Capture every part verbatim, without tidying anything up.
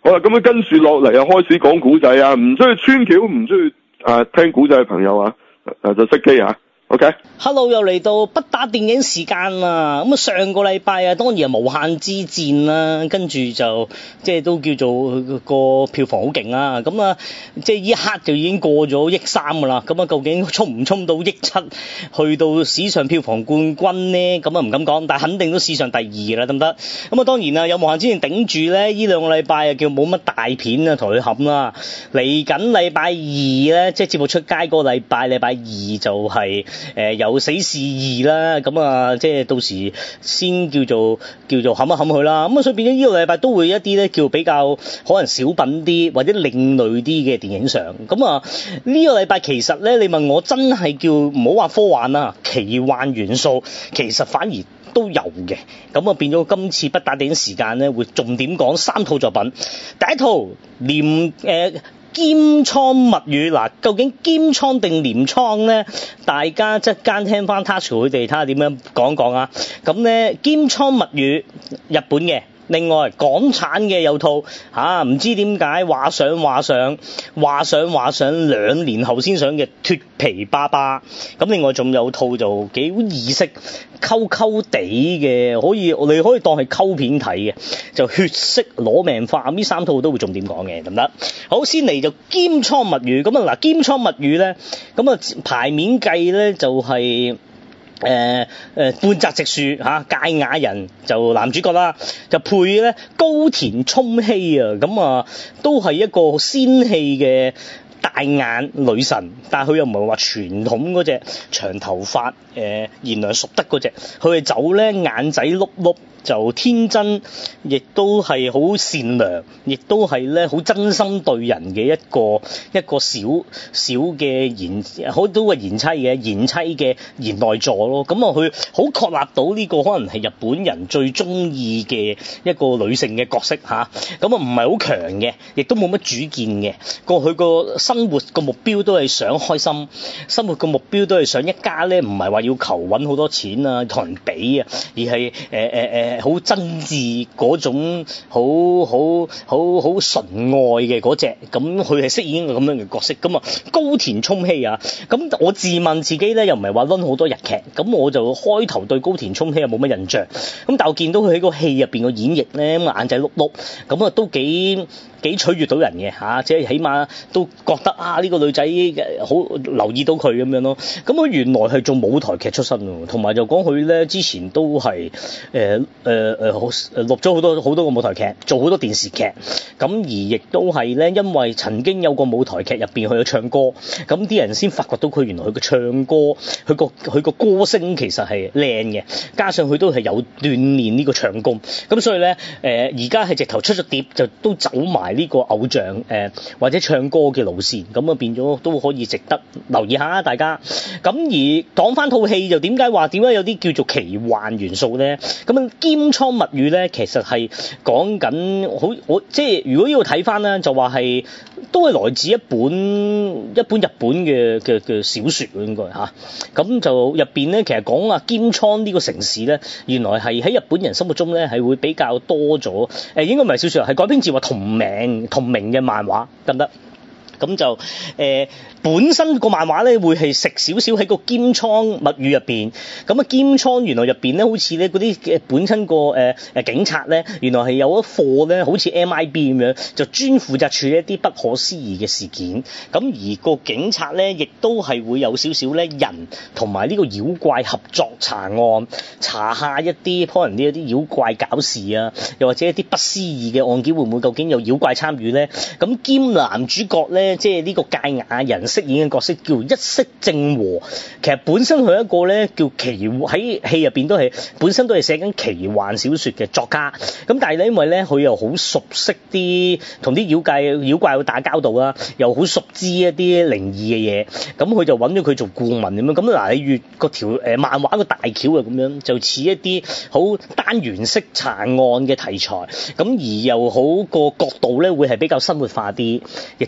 好啦，咁樣跟住落嚟啊，開始講古仔啊，唔中意穿橋，唔中意啊聽古仔嘅朋友啊，誒就熄機啊。OK， Hello， 又嚟到不打電影時間啦。咁啊，上個禮拜啊，當然係無限之戰啦，跟住就即係都叫做個票房好勁啦。咁啊，即係呢一刻就已經過咗億三噶啦。咁啊，究竟衝唔衝到億七，去到史上票房冠軍呢？咁啊，唔敢講，但係肯定都史上第二啦，得唔得？咁啊，當然啊，有無限之戰頂住咧，呢兩個禮拜啊，叫冇乜大片啊，同佢冚啦。嚟緊禮拜二咧，即係節目出街嗰個禮拜，禮拜二就係、是。誒、呃、有死侍二啦，咁啊即係到時先叫做叫做冚一冚佢啦，咁啊所以變咗呢個禮拜都會一啲咧叫比較可能小品啲或者另類啲嘅電影上，咁啊呢個禮拜其實咧你問我真係叫唔好話科幻啦，奇幻元素其實反而都有嘅，咁啊變咗今次不打電影時間咧會重點講三套作品，第一套廉誒。呃鎌倉物語嗱，究竟鎌倉定鎌倉咧？大家即間聽翻 Touch 佢哋睇下點樣講講啊！咁咧鎌倉物語日本嘅，另外港產嘅有套嚇，唔、啊、知點解話上話上話上話上兩年後先上嘅脫皮爸爸，咁另外仲有套就幾意識溝溝地嘅，可以你可以當係溝片睇嘅，就血色攞命花，呢三套都會重點講嘅，得唔得？好，先嚟就鎌倉物語，咁啊嗱，鎌倉物語咧，咁啊排面計咧就係、是。誒、呃、誒、呃、半澤直樹嚇堺雅人就男主角啦，就配咧高田充希啊，咁啊都係一個仙氣嘅大眼女神，但係佢又唔係話傳統嗰隻長頭髮誒賢良淑德嗰隻，佢係走咧眼仔碌碌就天真，亦都係好善良，亦都係咧好真心對人嘅一個一個小小嘅賢，好多個賢妻嘅賢妻嘅賢內助咯。咁啊，佢好確立到呢個可能係日本人最中意嘅一個女性嘅角色嚇。咁啊，唔係好強嘅，亦都冇乜主見嘅。過去個生活個目標都係想開心，生活個目標都係想一家咧，唔係話要求揾好多錢啊，同人比啊，而係誒誒誒。好真摯嗰種，好好好好純愛嘅嗰隻，咁佢係飾演個咁樣嘅角色，咁啊高田充希啊，咁我自問自己咧又唔係話溫好多日劇，咁我就開頭對高田充希又冇乜印象，咁但係我見到佢喺個戲入邊個演繹咧，咁眼仔碌碌，咁啊都幾幾取悅到人嘅嚇，即係起碼都覺得啊呢個女仔好留意到佢咁樣咯，咁佢原來係做舞台劇出身喎，同埋就講佢咧之前都係誒。誒誒好誒錄咗好多好多個舞台劇，做好多電視劇，咁而亦都係咧，因為曾經有個舞台劇入邊佢有唱歌，咁啲人先發覺到佢原來佢個唱歌，佢個佢個歌聲其實係靚嘅，加上佢都係有鍛鍊呢個唱功，咁所以咧誒而家係直頭出咗碟，就都走埋呢個偶像誒、呃、或者唱歌嘅路線，咁啊變咗都可以值得留意下大家。咁而講翻套戲就點解話點解有啲叫做奇幻元素咧？咁啊鎌倉物語咧，其實係講緊好，我即係如果要睇翻咧，就話係都係來自一本一本日本嘅嘅嘅小説應該嚇。咁就入邊咧，其實講啊鎌倉呢個城市咧，原來係喺日本人心目中咧係會比較多咗。誒應該唔係小説，係改編自話同名同名嘅漫畫，得唔得？咁就誒、呃、本身個漫畫咧會係食少少喺個鎌倉物語入邊，咁啊鎌倉原來入邊咧好似咧嗰啲嘅本身個誒誒警察咧，原來係有一課咧好似 M I B 咁樣，就專負責處理一啲不可思議嘅事件。咁而個警察咧亦都係會有少少咧人同埋呢個妖怪合作查案，查下一啲可能呢一啲妖怪搞事啊，又或者一啲不思議嘅案件會唔會究竟有妖怪參與咧？咁兼男主角咧。即係呢個堺雅人飾演嘅角色叫一色正和，其實本身佢一個咧叫奇喺戲入邊都係本身都係寫緊奇幻小説嘅作家，咁但係咧因為咧佢又好熟悉啲同啲妖怪妖怪去打交道啦，又好熟知一啲靈異嘅嘢，咁佢就揾咗佢做顧問咁樣。咁嗱你越個條誒漫畫個大橋啊咁樣，就似一啲好單元式查案嘅題材，咁而又好個角度咧會係比較生活化啲，亦都唔會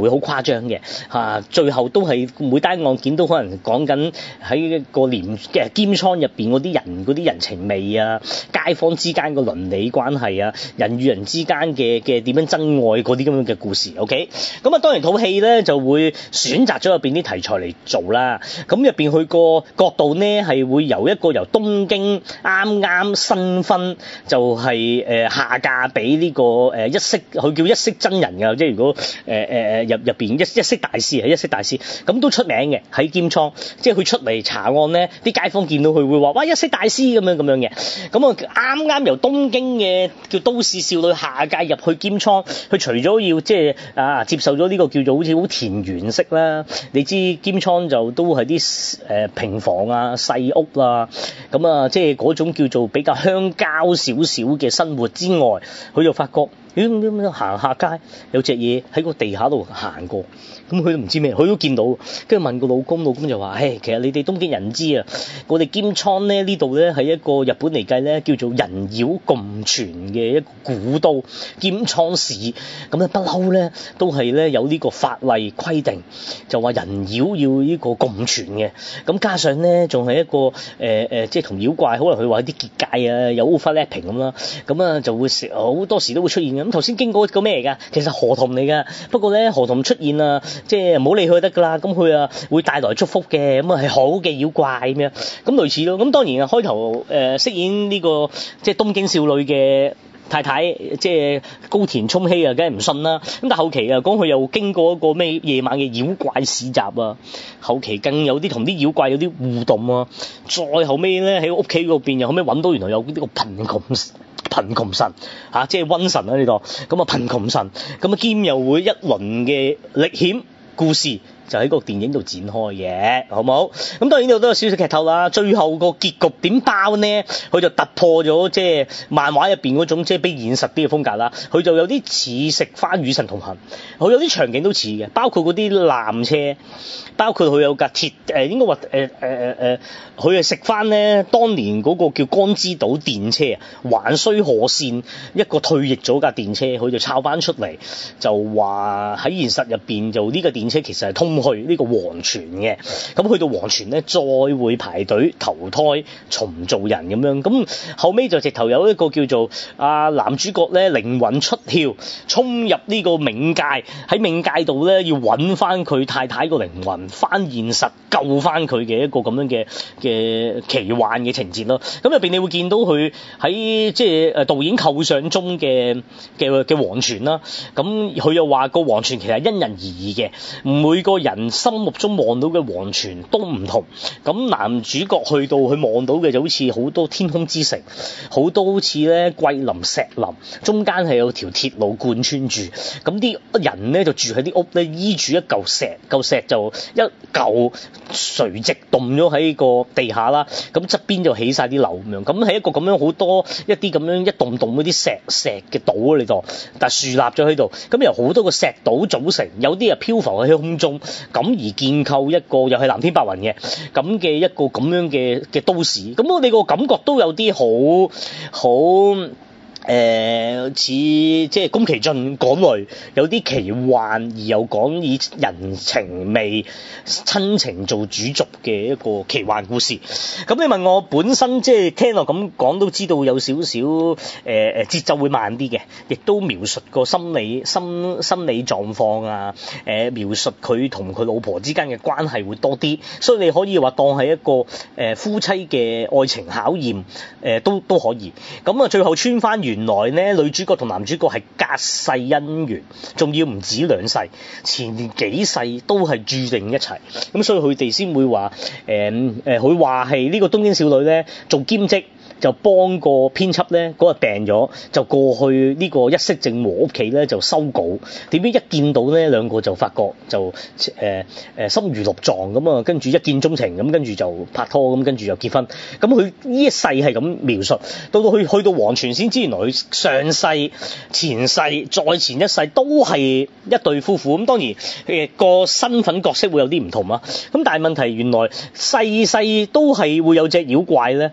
會好誇張嘅嚇，最後都係每單案件都可能講緊喺個廉嘅監倉入邊嗰啲人嗰啲人情味啊，街坊之間個倫理關係啊，人與人之間嘅嘅點樣真愛嗰啲咁樣嘅故事。OK， 咁啊當然套戲咧就會選擇咗入邊啲題材嚟做啦。咁入邊佢個角度呢係會由一個由東京啱啱新婚就係、是、誒、呃、下嫁俾呢、這個誒、呃、一色，佢叫一色真人㗎，即係如果誒誒誒入入邊一一色大師係一色大師，咁都出名嘅喺監倉，即係佢出嚟查案咧，啲街坊見到佢會話哇一色大師咁樣咁樣嘅。咁啊啱啱由東京嘅叫都市少女下嫁入去監倉，佢除咗要即係啊接受咗呢個叫做好似好田園式啦，你知監倉就都係啲誒平房啊細屋啦，咁啊即係嗰種叫做比較鄉郊少少嘅生活之外，佢就發覺咦咁樣行下街有隻嘢喺個地下度行過，咁佢都唔知咩，佢都見到，跟住問個老公，老公就話：誒，其實你哋東京人知啊，我哋監倉咧呢度咧係一個日本嚟計咧叫做人妖共存嘅一個古都監倉市，咁咧不嬲咧都係咧有呢個法例規定，就話人妖要呢個共存嘅，咁加上咧仲係一個誒誒、呃，即係同妖怪可能佢話啲結界啊有 overlapping 咁啦，咁啊就會好多時都會出現嘅。咁頭先經過個咩嚟㗎？其實河童嚟㗎，不過咧河童出現啊，即係唔好理佢得㗎啦。咁佢啊會帶來祝福嘅，咁啊係好嘅妖怪咁樣，咁類似咯。咁當然啊開頭誒、呃、飾演呢、這個即係東京少女嘅太太，即係高田充希啊，梗係唔信啦。咁但係後期啊講佢又經過一個咩夜晚嘅妖怪市集啊，後期更有啲同啲妖怪有啲互動啊。再後尾咧喺屋企嗰邊又後尾揾到原來有呢個貧窮貧窮神嚇、啊，即係瘟神啊呢度。咁啊貧窮神，咁啊兼又會一輪嘅歷險故事。就喺個電影度展開嘅，好冇？咁當然呢度都有少少劇透啦。最後個結局點包呢？佢就突破咗即係漫畫入邊嗰種即係比現實啲嘅風格啦。佢就有啲似食翻與神同行，佢有啲場景都似嘅，包括嗰啲纜車，包括佢有架鐵誒、呃，應該話誒誒誒誒，佢係食翻呢當年嗰個叫江之島電車啊，橫須賀線一個退役咗架電車，佢就抄翻出嚟，就話喺現實入邊就呢個電車其實係通去呢個黃泉嘅，咁去到黃泉咧，再會排隊投胎重做人咁樣，咁後尾就直頭有一個叫做啊男主角咧靈魂出竅，衝入呢個冥界，喺冥界度咧要揾翻佢太太個靈魂，翻現實救翻佢嘅一個咁樣嘅嘅奇幻嘅情節咯。咁入邊你會見到佢喺即係誒導演構想中嘅嘅嘅黃泉啦，咁佢又話個黃泉其實因人而異嘅，每個人心目中望到嘅黃泉都唔同，咁男主角去到佢望到嘅就好似好多天空之城，好多好似咧桂林石林，中間係有條鐵路貫穿住，咁啲人咧就住喺啲屋咧依住一嚿石，嚿石就一嚿垂直棟咗喺個地下啦，咁側邊就起晒啲樓咁樣，咁係一個咁樣好多一啲咁樣一棟棟嗰啲石石嘅島喺度，但係豎立咗喺度，咁由好多個石島組成，有啲啊漂浮喺空中。咁而建構一個又係藍天白雲嘅咁嘅一個咁樣嘅嘅都市，咁我哋個感覺都有啲好好誒似即係宮崎駿嗰類，有啲奇幻而又講以人情味親情做主軸嘅一個奇幻故事。咁你問我本身即係聽落咁講都知道有少少誒誒節奏會慢啲嘅，亦都描述個心理心心理狀況啊，誒、呃、描述佢同佢老婆之間嘅關係會多啲，所以你可以話當係一個誒、呃、夫妻嘅愛情考驗，誒、呃、都都可以。咁啊最後穿翻原來咧女主角同男主角係隔世姻緣，仲要唔止兩世，前幾世都係注定一齊，咁所以佢哋先會話誒誒佢話係呢個東京少女咧做兼職。就幫個編輯咧嗰日病咗，就過去呢個一色正和屋企咧就收稿，點知一見到咧兩個就發覺就誒誒、呃呃、心如鹿撞咁啊，跟住一見鐘情咁，跟住就拍拖咁，跟住又結婚。咁佢呢一世係咁描述，到到去去到黃泉先知原來佢上世、前世、再前一世都係一對夫婦。咁當然誒個身份角色會有啲唔同啊。咁但係問題原來世世都係會有隻妖怪咧。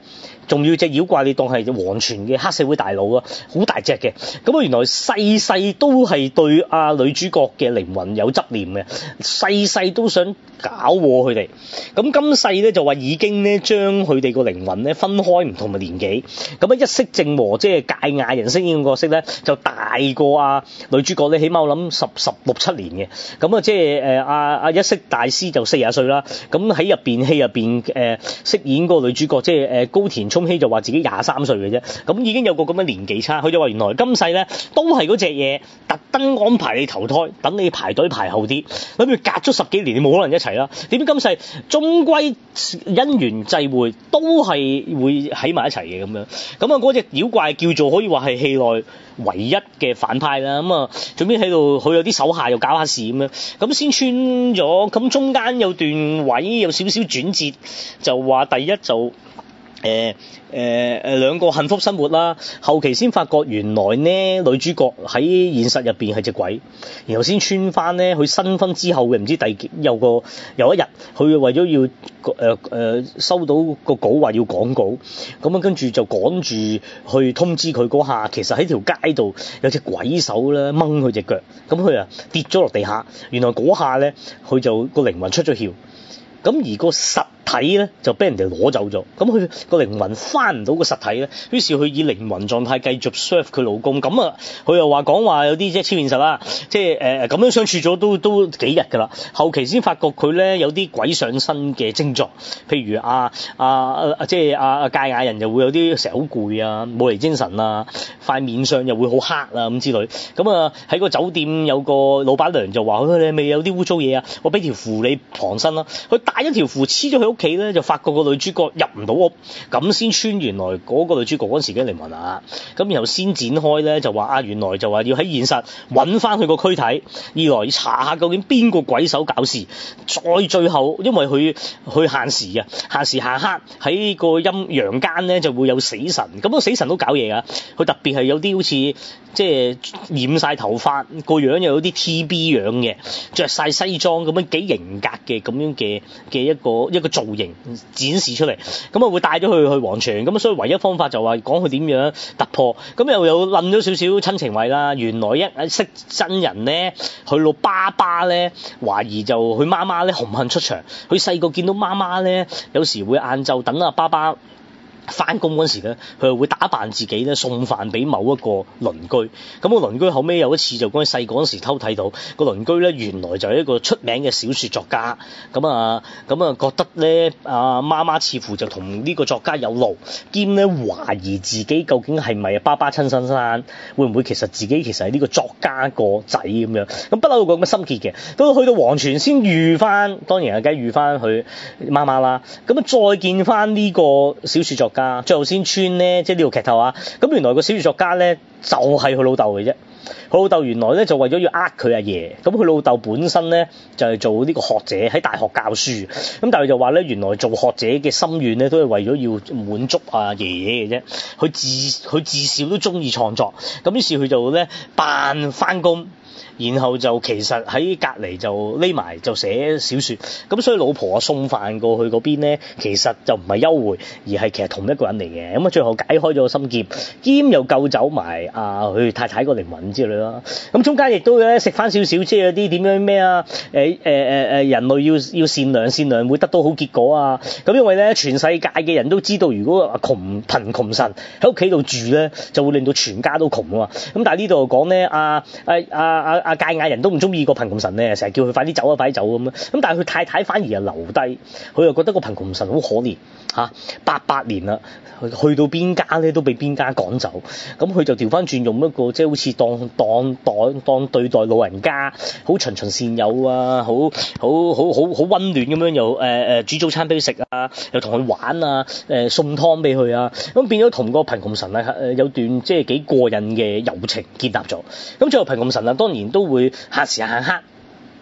仲要隻妖怪你當係黃泉嘅黑社會大佬啊，好大隻嘅。咁啊原來細細都係對啊女主角嘅靈魂有執念嘅，細細都想搞禍佢哋。咁今世咧就話已經咧將佢哋個靈魂咧分開唔同嘅年紀。咁啊一息正和即係堺雅人飾演嘅角色咧就大過啊女主角咧，起碼我諗十十六七年嘅。咁啊即係誒阿阿一息大師就四十歲啦。咁喺入邊戲入邊誒飾演嗰個女主角即係誒高田充希就話自己廿三歲嘅啫。咁已經有個咁嘅年紀差，佢就話原來今世咧都係嗰隻嘢特登安排你投胎，等你排隊排後啲，諗住隔咗十幾年你冇可能一齊啦。點知今世終歸因緣際會都係會喺埋一齊嘅咁樣。咁啊嗰隻妖怪叫做可以話係戲內唯一嘅反派啦。咁啊總之喺度佢有啲手下又搞下事咁樣，咁先穿咗。咁中間有段位有少少轉折，就話第一就誒誒誒兩個幸福生活啦，後期先發覺原來呢女主角喺現實入邊係隻鬼，然後先穿翻呢佢新婚之後嘅唔知第幾有個有一日佢為咗要誒誒、呃呃、收到個稿話要講稿，咁啊跟住就趕住去通知佢嗰下，其實喺條街度有隻鬼手咧掹佢隻腳，咁佢啊跌咗落地下，原來嗰下咧佢就個靈魂出咗竅。咁而個實體咧就俾人哋攞走咗，咁佢個靈魂翻唔到個實體咧，於是佢以靈魂狀態繼續 serve 佢老公。咁啊，佢又話講話有啲即係超現實啦，即係誒咁樣相處咗都都幾日㗎啦。後期先發覺佢咧有啲鬼上身嘅症狀，譬如啊啊啊即係啊堺雅人又會有啲成日好攰啊，冇嚟精神啊，塊面上又會好黑啊咁之類。咁啊喺個酒店有個老闆娘就話：佢你係咪有啲污糟嘢啊？我俾條符你傍身啦。佢帶一條符黐咗佢屋企咧，就發覺個女主角入唔到屋，咁先穿原來嗰個女主角嗰時嘅靈魂啊。咁然後先展開咧就話啊，原來就話要喺現實揾翻佢個軀體，二來要查下究竟邊個鬼手搞事，再最後因為佢去限時啊，限時限刻喺個陰陽間咧就會有死神，咁個死神都搞嘢噶，佢特別係有啲好似即係染晒頭髮，個樣又有啲 T B 樣嘅，着晒西裝咁樣幾型格嘅咁樣嘅嘅一個一個造型展示出嚟，咁啊會帶咗佢去黃泉，咁所以唯一方法就話講佢點樣突破，咁又有冧咗少少親情位啦。原來一識真人咧，佢老爸爸咧懷疑就佢媽媽咧紅杏出牆，佢細個見到媽媽咧有時會晏晝等阿爸爸翻工嗰時咧，佢又會打扮自己咧送飯俾某一個鄰居。咁個鄰居後尾有一次就講細個嗰時偷睇到個鄰居咧，原來就係一個出名嘅小説作家。咁啊咁啊覺得咧啊媽媽似乎就同呢個作家有路，兼咧懷疑自己究竟係咪爸爸親生生，會唔會其實自己其實係呢個作家個仔咁樣。咁不嬲有個咁嘅心結嘅，到去到黃泉先遇翻，當然係梗係遇翻佢媽媽啦。咁啊再見翻呢個小説作家，最後先穿咧，即係呢個劇透啊！咁原來個小説作家咧就係佢老豆嘅啫。佢老豆原來咧就為咗要呃佢阿爺，咁佢老豆本身咧就係做呢個學者喺大學教書，咁但係就話咧原來做學者嘅心願咧都係為咗要滿足阿爺爺嘅啫。佢自佢自小都中意創作，咁於是佢就咧扮翻工。然後就其實喺隔離就匿埋就寫小説，咁所以老婆啊送飯過去嗰邊咧，其實就唔係幽會，而係其實同一個人嚟嘅。咁啊最後解開咗個心結，兼又救走埋啊佢太太個靈魂之類啦。咁中間亦都咧食翻少少，即係有啲點樣咩啊？誒誒誒誒人類要要善良，善良會得到好結果啊！咁因為咧全世界嘅人都知道，如果窮貧窮神喺屋企度住咧，就會令到全家都窮啊嘛。咁但係呢度講咧，啊啊啊啊阿堺雅人都唔中意個貧窮神咧，成日叫佢快啲走啊，快啲走咁樣。咁但係佢太太反而又留低，佢又覺得個貧窮神好可憐嚇，八百年啦，去到邊家咧都俾邊家趕走。咁佢就調翻轉用一個即係好似當當當當對待老人家，好循循善誘啊，好好好好好溫暖咁樣，又誒誒煮早餐俾佢食啊，又同佢玩啊，誒送湯俾佢啊，咁變咗同個貧窮神啊誒有段即係幾過癮嘅友情建立咗。咁最後貧窮神啊當然都會限時限刻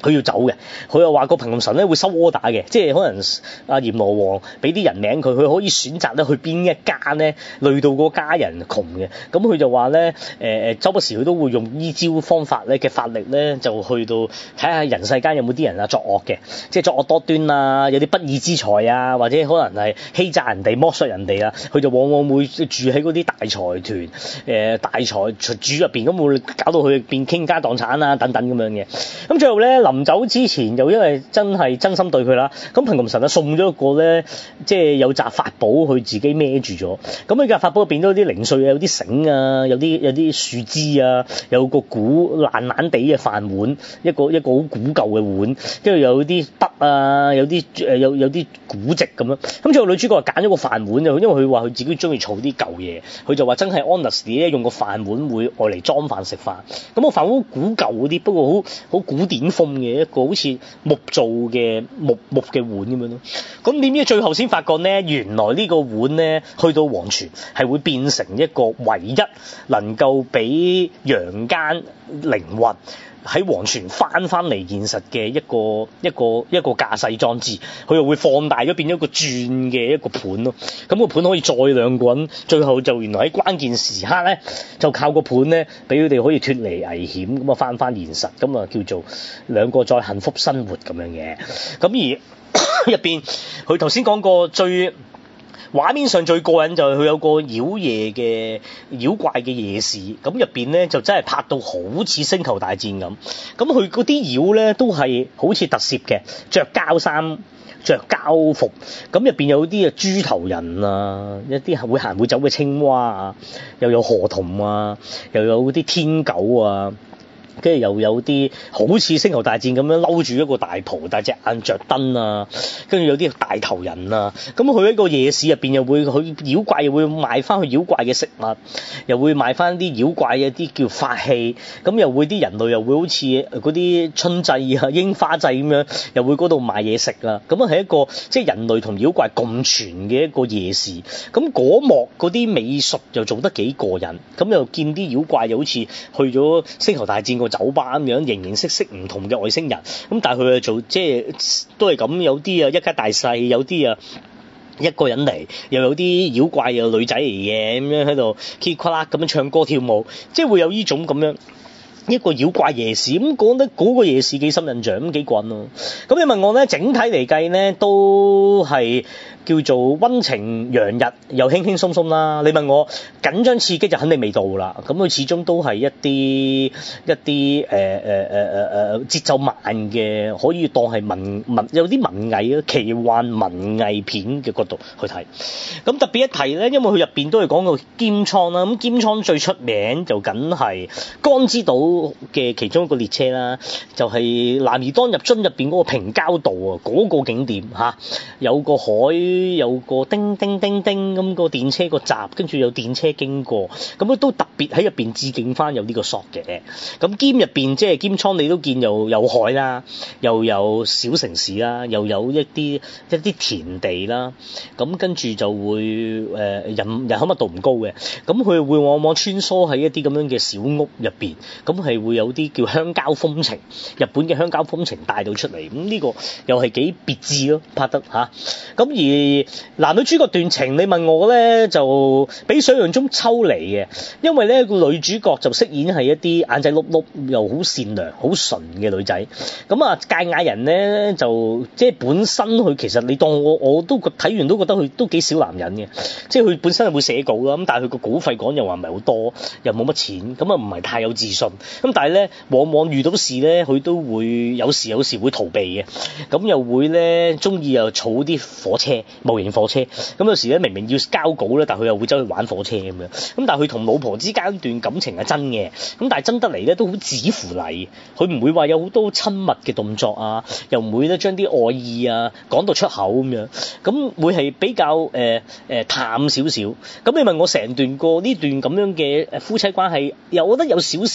佢要走嘅，佢又話個貧窮神咧會收 order 嘅，即係可能阿閻羅王俾啲人名佢，佢可以選擇咧去邊一家咧累到個家人窮嘅，咁佢就話咧誒誒周不時佢都會用依招方法咧嘅法力咧就去到睇下人世間有冇啲人啊作惡嘅，即係作惡多端啊，有啲不義之財啊，或者可能係欺詐人哋剝削人哋啊，佢就往往會住喺嗰啲大財團誒、呃、大財主入邊，咁會搞到佢變傾家蕩產啊等等咁樣嘅，咁最後咧。臨走之前又因為真係真心對佢啦，咁貧窮神啊送咗一個咧，即係有紮法寶佢自己孭住咗，咁佢紮法寶入邊都有啲零碎啊，有啲繩啊，有啲有啲樹枝啊，有個古爛爛地嘅飯碗，一個一個好古舊嘅碗，跟住有啲筆啊，有啲誒有有啲古籍咁樣，咁最後女主角揀咗個飯碗就，因為佢話佢自己中意儲啲舊嘢，佢就話真係 honestly 咧用個飯碗會愛嚟裝飯食飯，咁個飯碗古舊嗰啲，不過好好古典風嘅一個好似木做嘅木木嘅碗咁樣咯，咁點知最後先發覺咧，原來呢個碗咧去到黃泉係會變成一個唯一能夠俾陽間靈魂喺黃泉翻翻嚟現實嘅一個一個一個駕駛裝置，佢又會放大咗變咗個轉嘅一個盤咯，咁個盤可以載兩個人，最後就原來喺關鍵時刻咧就靠個盤咧俾佢哋可以脫離危險，咁啊翻翻現實，咁啊叫做兩個再幸福生活咁樣嘅，咁而入邊佢頭先講過最畫面上最過癮就係佢有個妖夜嘅妖怪嘅夜市，咁入邊咧就真係拍到好似星球大戰咁，咁佢嗰啲妖咧都係好似特攝嘅，着膠衫着膠服，咁入邊有啲啊豬頭人啊，一啲會行會走嘅青蛙啊，又有河童啊，又有啲天狗啊。跟住又有啲好似星球大戰咁樣嬲住一個大袍，大隻眼着燈啊，跟住有啲大頭人啊，咁佢喺個夜市入邊又會佢妖怪又會賣翻佢妖怪嘅食物，又會賣翻啲妖怪嘅啲叫法器，咁又會啲人類又會好似嗰啲春祭啊、櫻花祭咁樣，又會嗰度賣嘢食啦，咁啊係一個即係人類同妖怪共存嘅一個夜市，咁嗰幕嗰啲美術又做得幾過癮，咁又見啲妖怪又好似去咗星球大戰個酒吧咁樣，形形色色唔同嘅外星人，咁但係佢係做即係都係咁，有啲啊一家大細，有啲啊一個人嚟，又有啲妖怪又有女仔嚟嘅，咁樣喺度 K 夸啦咁樣唱歌跳舞，即係會有呢種咁樣一個妖怪夜市，咁講得嗰個夜市幾深印象，咁幾滾咯。咁你問我咧，整體嚟計咧都係叫做溫情洋溢又輕輕鬆鬆啦。你問我緊張刺激就肯定未到啦。咁佢始終都係一啲一啲誒誒誒誒誒節奏慢嘅，可以當係文文有啲文藝啊奇幻文藝片嘅角度去睇。咁特別一提咧，因為佢入邊都係講個兼倉啦。咁兼倉最出名就梗係江之島嘅其中一個列車啦，就係、是、男兒當入樽入邊嗰個平交道啊，嗰、那個景點嚇，有個海。有個叮叮叮叮咁個電車個閘，跟住有電車經過，咁都特別喺入邊致敬翻有呢個索嘅。咁兼入邊即係兼倉，你都見又有海啦，又有小城市啦，又有一啲一啲田地啦。咁跟住就會誒、呃、人人口密度唔高嘅，咁佢會往往穿梭喺一啲咁樣嘅小屋入邊，咁係會有啲叫鄉郊風情，日本嘅鄉郊風情帶到出嚟。咁呢個又係幾別緻咯，拍得嚇。咁、啊、而男女主角段情，你問我咧就比想象中抽離嘅，因為咧個女主角就飾演係一啲眼仔碌碌又好善良好純嘅女仔，咁啊堺雅人咧就即係本身佢其實你當我我都睇完都覺得佢都幾小男人嘅，即係佢本身係會寫稿啦，咁但係佢個稿費講又話唔係好多，又冇乜錢，咁啊唔係太有自信，咁但係咧往往遇到事咧佢都會有時有時會逃避嘅，咁又會咧中意又儲啲火車模型火車，咁有時咧明明要交稿咧，但係佢又會走去玩火車咁樣，咁但係佢同老婆之間段感情係真嘅，咁但係真得嚟咧都好似乎禮，佢唔會話有好多親密嘅動作啊，又唔會咧將啲愛意啊講到出口咁樣，咁會係比較誒誒、呃、淡少少。咁你問我成段過呢段咁樣嘅誒夫妻關係，又我覺得有少少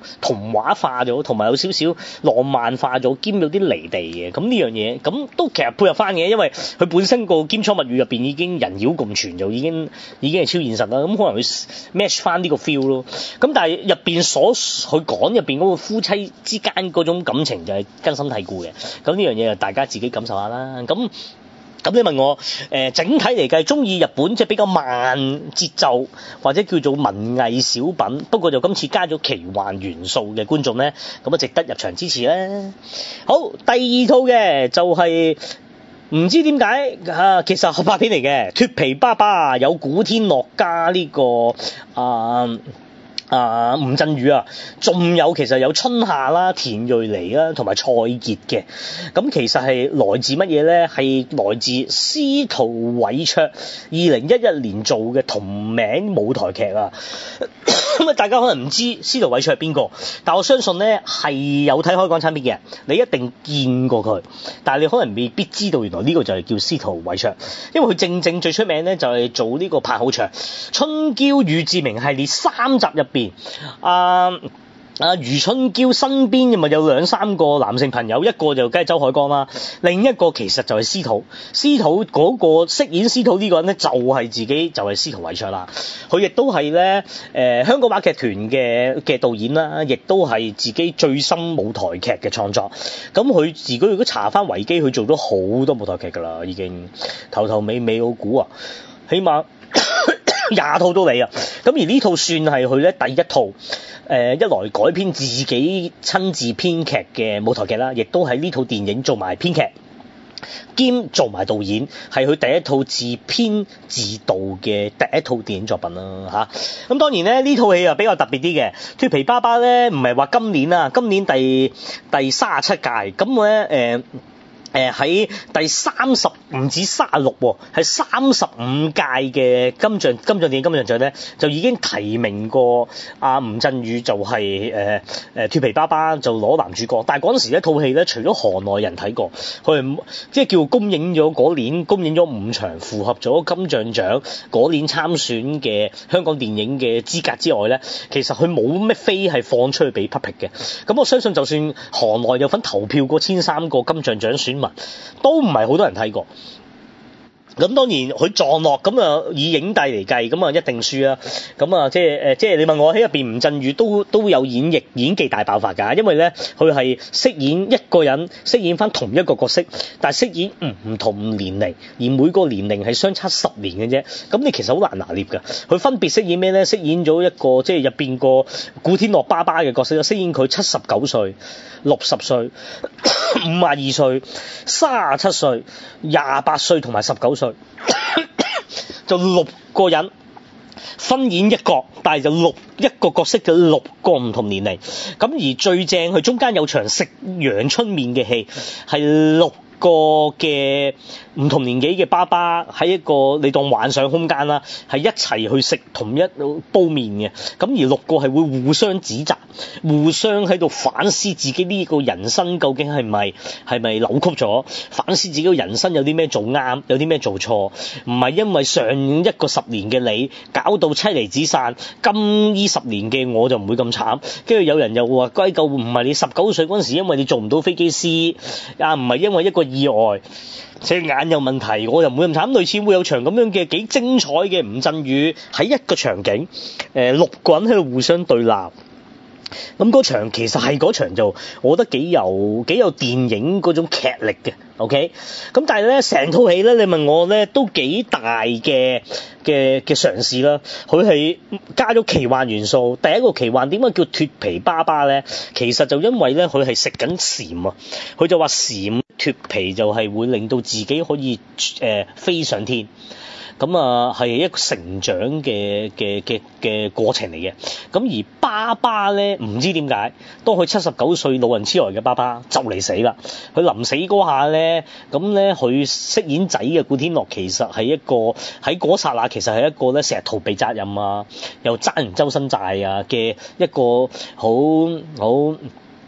童話化咗，同埋有少少浪漫化咗，兼有啲離地嘅。咁呢樣嘢咁都其實配合翻嘅，因為佢本身個劍倉物語入邊已經人妖共存，就已經已經係超現實啦。咁可能佢 match 翻呢個 feel 咯。咁但係入邊所佢講入邊嗰個夫妻之間嗰種感情就係根深蒂固嘅。咁呢樣嘢就大家自己感受下啦。咁咁你問我誒、呃、整體嚟計，中意日本即係比較慢節奏或者叫做文藝小品，不過就今次加咗奇幻元素嘅觀眾咧，咁啊值得入場支持咧。好，第二套嘅就係、是、唔知點解啊，其實合拍片嚟嘅，脫皮爸爸有古天樂加呢、這個啊。啊，吳鎮宇啊，仲有其實有春夏啦、田蕊妮啦，同埋蔡潔嘅。咁其實係來自乜嘢咧？係來自司徒偉卓二零一一年做嘅同名舞台劇啊。咁啊，大家可能唔知司徒偉卓係邊個，但我相信咧係有睇開港產片嘅，你一定見過佢，但係你可能未必知道原來呢個就係叫司徒偉卓，因為佢正正最出名咧就係做呢個柏浩翔《春嬌與志明》系列三集入邊。啊啊！余春嬌身邊咪有兩三個男性朋友，一個就梗係周海江啦，另一個其實就係司徒。司徒嗰個飾演司徒呢個人咧，就係自己就係司徒偉卓啦。佢亦都係咧誒香港話劇團嘅嘅導演啦，亦都係自己最新舞台劇嘅創作。咁佢自己如果查翻維基，佢做咗好多舞台劇㗎啦，已經頭頭尾尾我估啊，起碼廿套都嚟啊！咁而呢套算係佢咧第一套誒、呃、一來改編自己親自編劇嘅舞台劇啦，亦都喺呢套電影做埋編劇兼做埋導演，係佢第一套自編自導嘅第一套電影作品啦嚇。咁、啊、當然咧呢套戲啊比較特別啲嘅，脫皮爸爸咧唔係話今年啊，今年第第三十七屆咁咧誒。誒喺、呃、第三十唔止三十六喎，係三十五屆嘅金像金像電影金像獎咧，就已經提名過阿吳鎮宇就係誒誒脫皮爸爸就攞男主角，但係嗰陣時一套戲咧，除咗行內人睇過，佢係即係叫公映咗嗰年公映咗五場，符合咗金像獎嗰年參選嘅香港電影嘅資格之外咧，其實佢冇咩飛係放出去俾 public 嘅。咁我相信就算行內有份投票過千三個金像獎選民，都唔係好多人睇過。咁當然佢撞落咁啊，以影帝嚟計，咁啊一定輸啦。咁啊，即係誒，即係你問我喺入邊，吳鎮宇都都有演繹演技大爆發㗎，因為咧佢係飾演一個人，飾演翻同一個角色，但係飾演唔同年齡，而每個年齡係相差十年嘅啫。咁你其實好難拿捏㗎。佢分別飾演咩咧？飾演咗一個即係入邊個古天樂爸爸嘅角色，飾演佢七十九歲、六十歲、五十二歲、三十七歲、廿八歲同埋十九歲。就六個人分演一角，但係就六一個角色嘅六個唔同年齡。咁而最正佢中間有場食陽春麵嘅戲，係六個嘅唔同年紀嘅爸爸喺一個你當幻想空間啦，係一齊去食同一煲麵嘅。咁而六個係會互相指責，互相喺度反思自己呢個人生究竟係咪係咪扭曲咗，反思自己嘅人生有啲咩做啱，有啲咩做錯，唔係因為上一個十年嘅你搞到妻離子散，今呢十年嘅我就唔會咁慘。跟住有人又話歸咎唔係你十九歲嗰陣時因為你做唔到飛機師啊，唔係因為一個意外隻眼有問題，我又唔會咁慘。類似會有場咁樣嘅幾精彩嘅吳鎮宇喺一個場景，誒、呃、六個人喺度互相對立。咁嗰場其實係嗰場就，我覺得幾有幾有電影嗰種劇力嘅 ，OK。咁但係咧，成套戲咧，你問我咧，都幾大嘅嘅嘅嘗試啦。佢係加咗奇幻元素。第一個奇幻點解叫脫皮爸爸咧？其實就因為咧，佢係食緊禪啊。佢就話禪脫皮就係會令到自己可以誒、呃、飛上天。咁啊，係一個成長嘅嘅嘅嘅過程嚟嘅。咁而爸爸咧，唔知點解，當佢七十九歲老人痴呆嘅爸爸就嚟死啦。佢臨死嗰下咧，咁咧佢飾演仔嘅古天樂其實係一個喺嗰剎那，其實係一個咧成日逃避責任啊，又爭人周身債啊嘅一個好好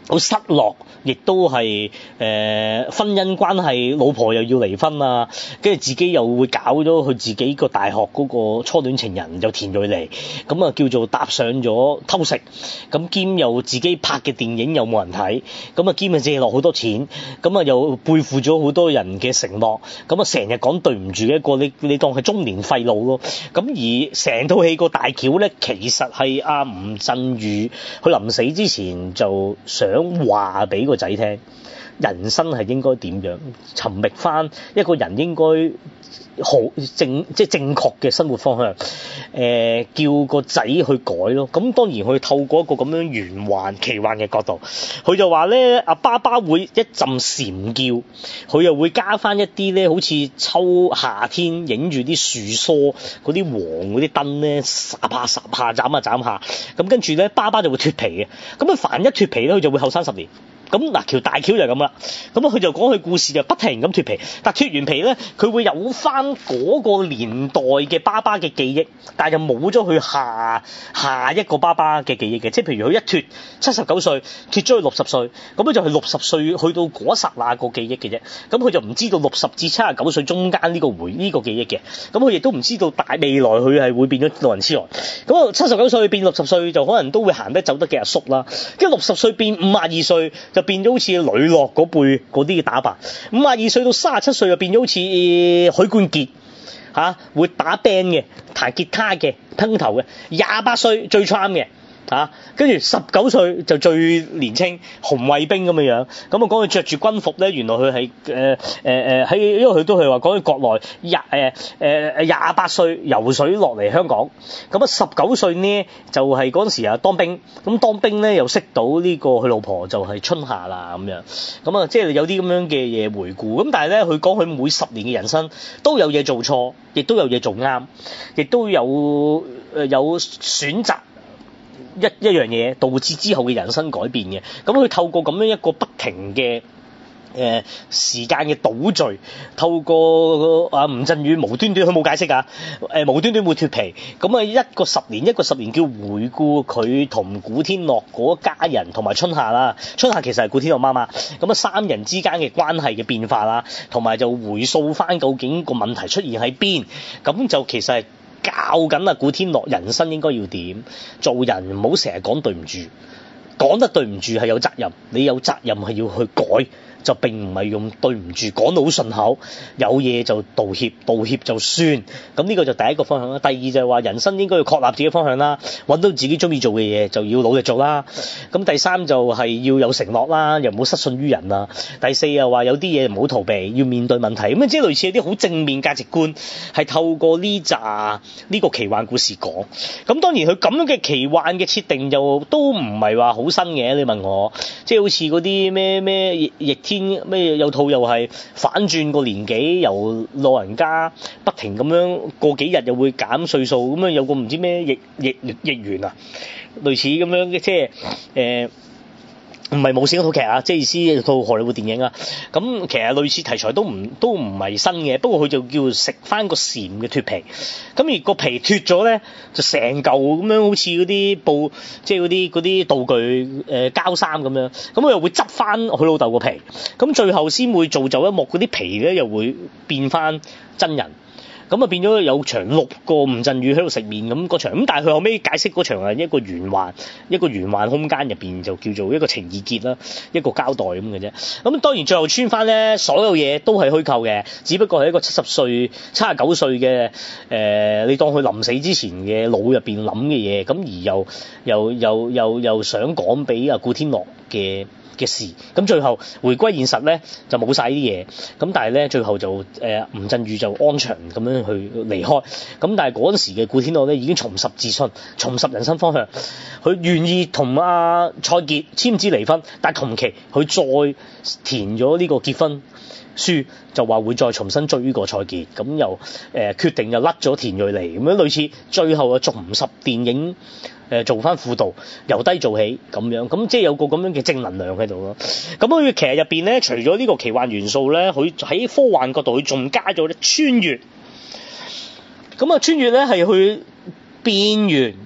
好失落，亦都係誒、呃、婚姻關係，老婆又要離婚啊，跟住自己又會搞咗佢自己個大學嗰個初戀情人又田蕊妮，咁啊叫做搭上咗偷食，咁兼又自己拍嘅電影又冇人睇，咁啊兼啊借落好多錢，咁啊又背負咗好多人嘅承諾，咁啊成日講對唔住嘅一個，你你當係中年廢老咯。咁而成套戲個大橋咧，其實係阿吳鎮宇佢臨死之前就想話俾個仔聽，人生係應該點樣，尋覓翻一個人應該好正即係正確嘅生活方向。誒、呃，叫個仔去改咯。咁當然佢透過一個咁樣玄幻奇幻嘅角度，佢就話咧，阿爸爸會一陣蟬叫，佢又會加翻一啲咧，好似秋夏天影住啲樹梳嗰啲黃嗰啲燈咧，霎下霎下，斬下斬下，咁跟住咧，爸爸就會脫皮嘅。咁啊，凡一脫皮咧，佢就會後生十年。咁嗱，條大橋就係咁啦。咁啊，佢就講佢故事就不停咁脫皮，但脫完皮咧，佢會有翻嗰個年代嘅爸爸嘅記憶，但係就冇咗佢下下一個爸爸嘅記憶嘅。即係譬如佢一脫七十九歲，脫咗去六十歲，咁佢就係六十歲去到嗰剎那個記憶嘅啫。咁佢就唔知道六十至七十九歲中間呢個回呢、呢個記憶嘅。咁佢亦都唔知道大未來佢係會變咗老人痴呆。咁啊，七十九歲變六十歲就可能都會行得走得嘅阿叔啦。跟住六十歲變五十二歲。就變咗好似呂樂嗰輩嗰啲嘅打扮，五十二歲到三十七歲就變咗好似許冠傑嚇、啊，會打 band 嘅、彈吉他嘅、噴頭嘅，廿八歲最 charm 嘅。嚇，跟住十九歲就最年青紅衛兵咁嘅樣，咁啊講佢着住軍服咧，原來佢係誒誒誒喺，因為佢都係話講佢國內廿誒誒誒廿八歲游水落嚟香港，咁啊十九歲呢就係嗰陣時啊當兵，咁當兵咧又識到呢個佢老婆就係春夏啦咁樣，咁啊即係有啲咁樣嘅嘢回顧，咁但係咧佢講佢每十年嘅人生都有嘢做錯，亦都有嘢做啱，亦都有誒有選擇。一一樣嘢導致之後嘅人生改變嘅，咁佢透過咁樣一個不停嘅誒、呃、時間嘅倒序，透過啊吳鎮宇無端端佢冇解釋㗎，誒、呃、無端端會脫皮，咁啊一個十年一個十年叫回顧佢同古天樂嗰家人同埋春夏啦，春夏其實係古天樂媽媽，咁啊三人之間嘅關係嘅變化啦，同埋就回溯翻究竟個問題出現喺邊，咁就其實係。教緊啊古天樂人生應該要點做人，唔好成日講對唔住，講得對唔住係有責任，你有責任係要去改，就並唔係用對唔住講到好順口，有嘢就道歉，道歉就算。咁呢個就第一個方向啦。第二就係話人生應該要確立自己方向啦，揾到自己中意做嘅嘢就要努力做啦。咁第三就係要有承諾啦，又唔好失信於人啦。第四又話有啲嘢唔好逃避，要面對問題。咁即係類似一啲好正面價值觀，係透過呢扎呢個奇幻故事講。咁當然佢咁樣嘅奇幻嘅設定又都唔係話好新嘅。你問我，即係好似嗰啲咩咩逆天咩有套又係反轉個年紀，由老人家不停咁樣過幾日又會減歲數，咁樣有個唔知咩逆逆逆緣啊，類似咁樣嘅，即係誒唔係無線嗰套劇啊，即係意思套荷里活電影啊。咁其實類似題材都唔都唔係新嘅，不過佢就叫食翻個蟬嘅脫皮，咁而個皮脫咗咧就成嚿咁樣好似嗰啲布，即係嗰啲嗰啲道具誒、呃、膠衫咁樣，咁佢又會執翻佢老豆個皮，咁最後先會造就一幕嗰啲皮咧又會變翻真人。咁啊變咗有場六個吳鎮宇喺度食麵咁嗰場，咁但係佢後尾解釋嗰場係一個玄幻，一個玄幻空間入邊就叫做一個情意結啦，一個交代咁嘅啫。咁當然最後穿翻咧，所有嘢都係虛構嘅，只不過係一個七十歲、七十九歲嘅誒，你當佢臨死之前嘅腦入邊諗嘅嘢，咁而又又又又又想講俾阿古天樂嘅嘅事，咁最後回歸現實咧就冇晒啲嘢，咁但係咧最後就誒、呃、吳鎮宇就安詳咁樣去離開，咁但係嗰陣時嘅古天樂咧已經重拾自信，重拾人生方向，佢願意同阿蔡潔簽字離婚，但係同期佢再填咗呢個結婚書，就話會再重新追過蔡潔，咁又誒、呃、決定又甩咗田蕊妮，咁樣類似最後啊重拾電影。誒做翻輔導，由低做起咁樣，咁即係有個咁樣嘅正能量喺度咯。咁佢其實入邊咧，除咗呢個奇幻元素咧，佢喺科幻角度佢仲加咗啲穿越。咁啊，穿越咧係去邊緣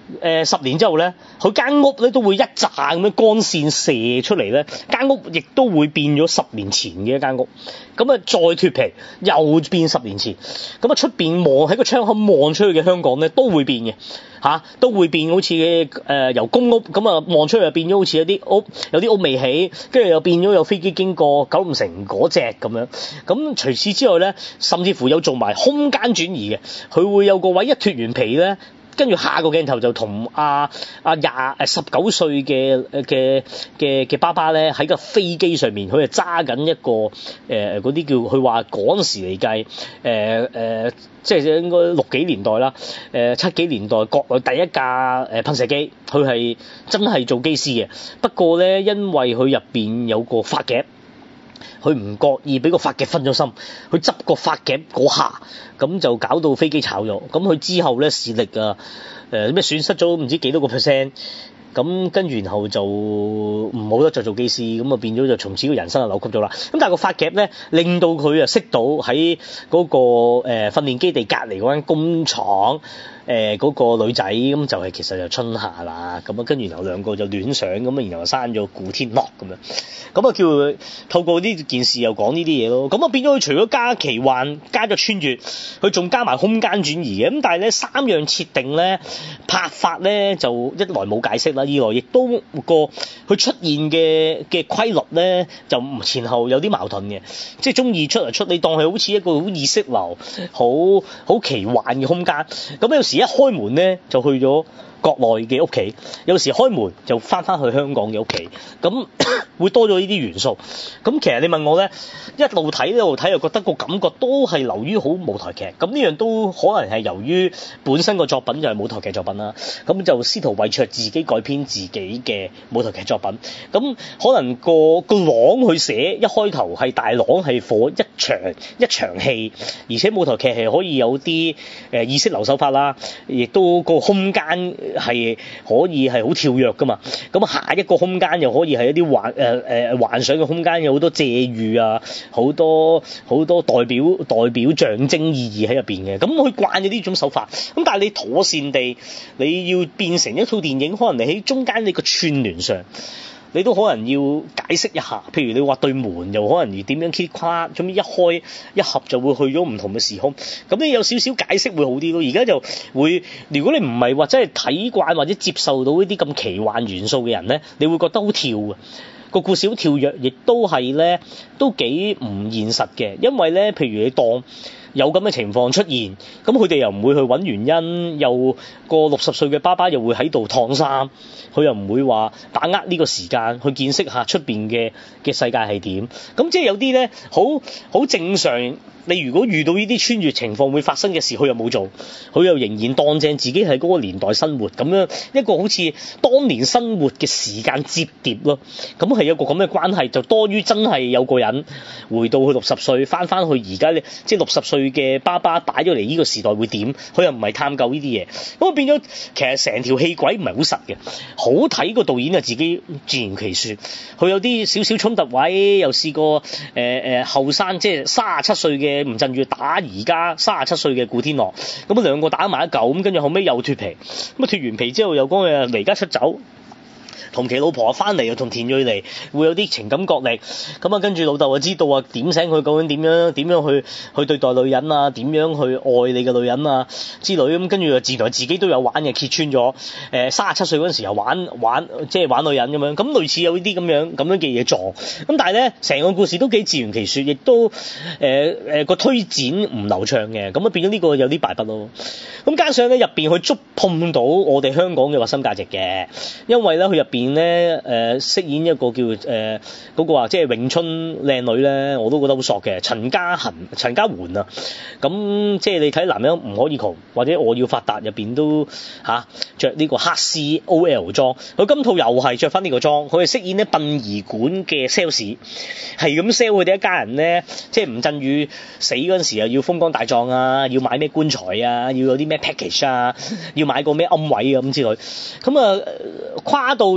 呃、十年之後咧，佢間屋咧都會一紮咁樣光線射出嚟咧，間屋亦都會變咗十年前嘅一間屋，咁啊再脫皮又變十年前，咁啊出邊望喺個窗口望出去嘅香港咧都會變嘅。嚇、啊、都會變，好似誒、呃、由公屋咁啊望出去又變咗好似有啲屋有啲屋未起，跟住又變咗有飛機經過九龍城嗰隻咁樣。咁除此之外咧，甚至乎有做埋空間轉移嘅，佢會有個位一脫完皮咧。跟住下個鏡頭就同阿阿廿誒十九歲嘅嘅嘅嘅爸爸咧喺個飛機上面，佢係揸緊一個誒嗰啲叫佢話嗰陣時嚟計誒誒，即係應該六幾年代啦，誒、呃、七幾年代國內第一架誒噴射機，佢係真係做機師嘅。不過咧，因為佢入邊有個髮夾。佢唔覺意俾個髮夾分咗心，佢執個髮夾嗰下，咁就搞到飛機炒咗。咁佢之後咧視力啊，誒、呃、咩損失咗唔知幾多個 percent，咁跟住然後就唔好得再做機師，咁啊變咗就從此個人生就扭曲咗啦。咁但係個髮夾咧令到佢啊識到喺嗰個誒訓練基地隔離嗰間工廠。誒嗰、呃那個女仔咁就係其實就春夏啦，咁啊跟住然後兩個就戀上，咁啊然後生咗古天樂咁樣，咁啊叫佢透過呢件事又講呢啲嘢咯，咁啊變咗佢除咗加奇幻加咗穿越，佢仲加埋空間轉移嘅，咁但係咧三樣設定咧拍法咧就一來冇解釋啦，二來亦都個佢出現嘅嘅規律咧就前後有啲矛盾嘅，即係中意出嚟出，你當係好似一個好意識流、好好奇幻嘅空間，咁有時。一開門咧就去咗國內嘅屋企，有時開門就翻翻去香港嘅屋企，咁會多咗呢啲元素。咁其實你問我咧，一路睇一路睇又覺得個感覺都係流於好舞台劇。咁呢樣都可能係由於本身個作品就係舞台劇作品啦。咁就司徒慧卓自己改編自己嘅舞台劇作品。咁可能個個朗去寫一開頭係大朗係火一場一場戲，而且舞台劇係可以有啲誒意識流手法啦，亦都個空間。係可以係好跳躍噶嘛，咁下一個空間又可以係一啲幻誒誒幻想嘅空間，有好多借喻啊，好多好多代表代表象徵意義喺入邊嘅，咁佢慣咗呢種手法，咁但係你妥善地你要變成一套電影，可能你喺中間你個串聯上。你都可能要解釋一下，譬如你話對門又可能要點樣 keep 跨，咁一開一合就會去咗唔同嘅時空，咁你有少少解釋會好啲咯。而家就會，如果你唔係話真係睇慣或者接受到呢啲咁奇幻元素嘅人咧，你會覺得好跳啊，個故事好跳躍，亦都係咧都幾唔現實嘅，因為咧譬如你當有咁嘅情況出現，咁佢哋又唔會去揾原因，又個六十歲嘅爸爸又會喺度燙衫，佢又唔會話把握呢個時間去見識下出邊嘅嘅世界係點，咁即係有啲咧好好正常。你如果遇到呢啲穿越情況會發生嘅事，佢又冇做，佢又仍然當正自己係嗰個年代生活咁樣，一個好似當年生活嘅時間摺疊咯。咁係有個咁嘅關係，就多於真係有個人回到去六十歲，翻翻去而家咧，即係六十歲嘅爸爸擺咗嚟呢個時代會點？佢又唔係探究呢啲嘢，咁變咗其實成條戲軌唔係好實嘅。好睇個導演就自己自圓其說，佢有啲少少衝突位，又試過誒誒後生，即係三十七歲嘅。吳鎮宇打而家三十七歲嘅古天樂，咁啊兩個打埋一嚿，咁跟住後尾又脫皮，咁啊脫完皮之後又講佢離家出走。同其老婆翻嚟又同田蕊妮會有啲情感角力，咁啊跟住老豆就知道啊點醒佢究竟點樣點樣去去對待女人啊，點樣去愛你嘅女人啊之類，咁跟住啊自然自己都有玩嘅，揭穿咗誒三十七歲嗰陣時又玩玩即係玩女人咁樣，咁類似有呢啲咁樣咁樣嘅嘢撞，咁但係咧成個故事都幾自圓其說，亦都誒誒個推展唔流暢嘅，咁啊變咗呢個有啲敗筆咯。咁加上咧入邊去觸碰到我哋香港嘅核心價值嘅，因為咧佢入邊。咧誒飾演一個叫誒嗰、呃那個話即係詠春靚女咧，我都覺得好索嘅陳嘉嫻陳嘉媛啊，咁即係你睇男人唔可以窮或者我要發達入邊都嚇著呢個黑絲 O L 裝，佢今套又係着翻呢個裝，佢係飾演咧殯儀館嘅 sales， 係咁 sell 佢哋一家人咧，即係吳鎮宇死嗰陣時啊要風光大葬啊，要買咩棺材啊，要有啲咩 package 啊，要買個咩龕位啊咁之類，咁啊跨到。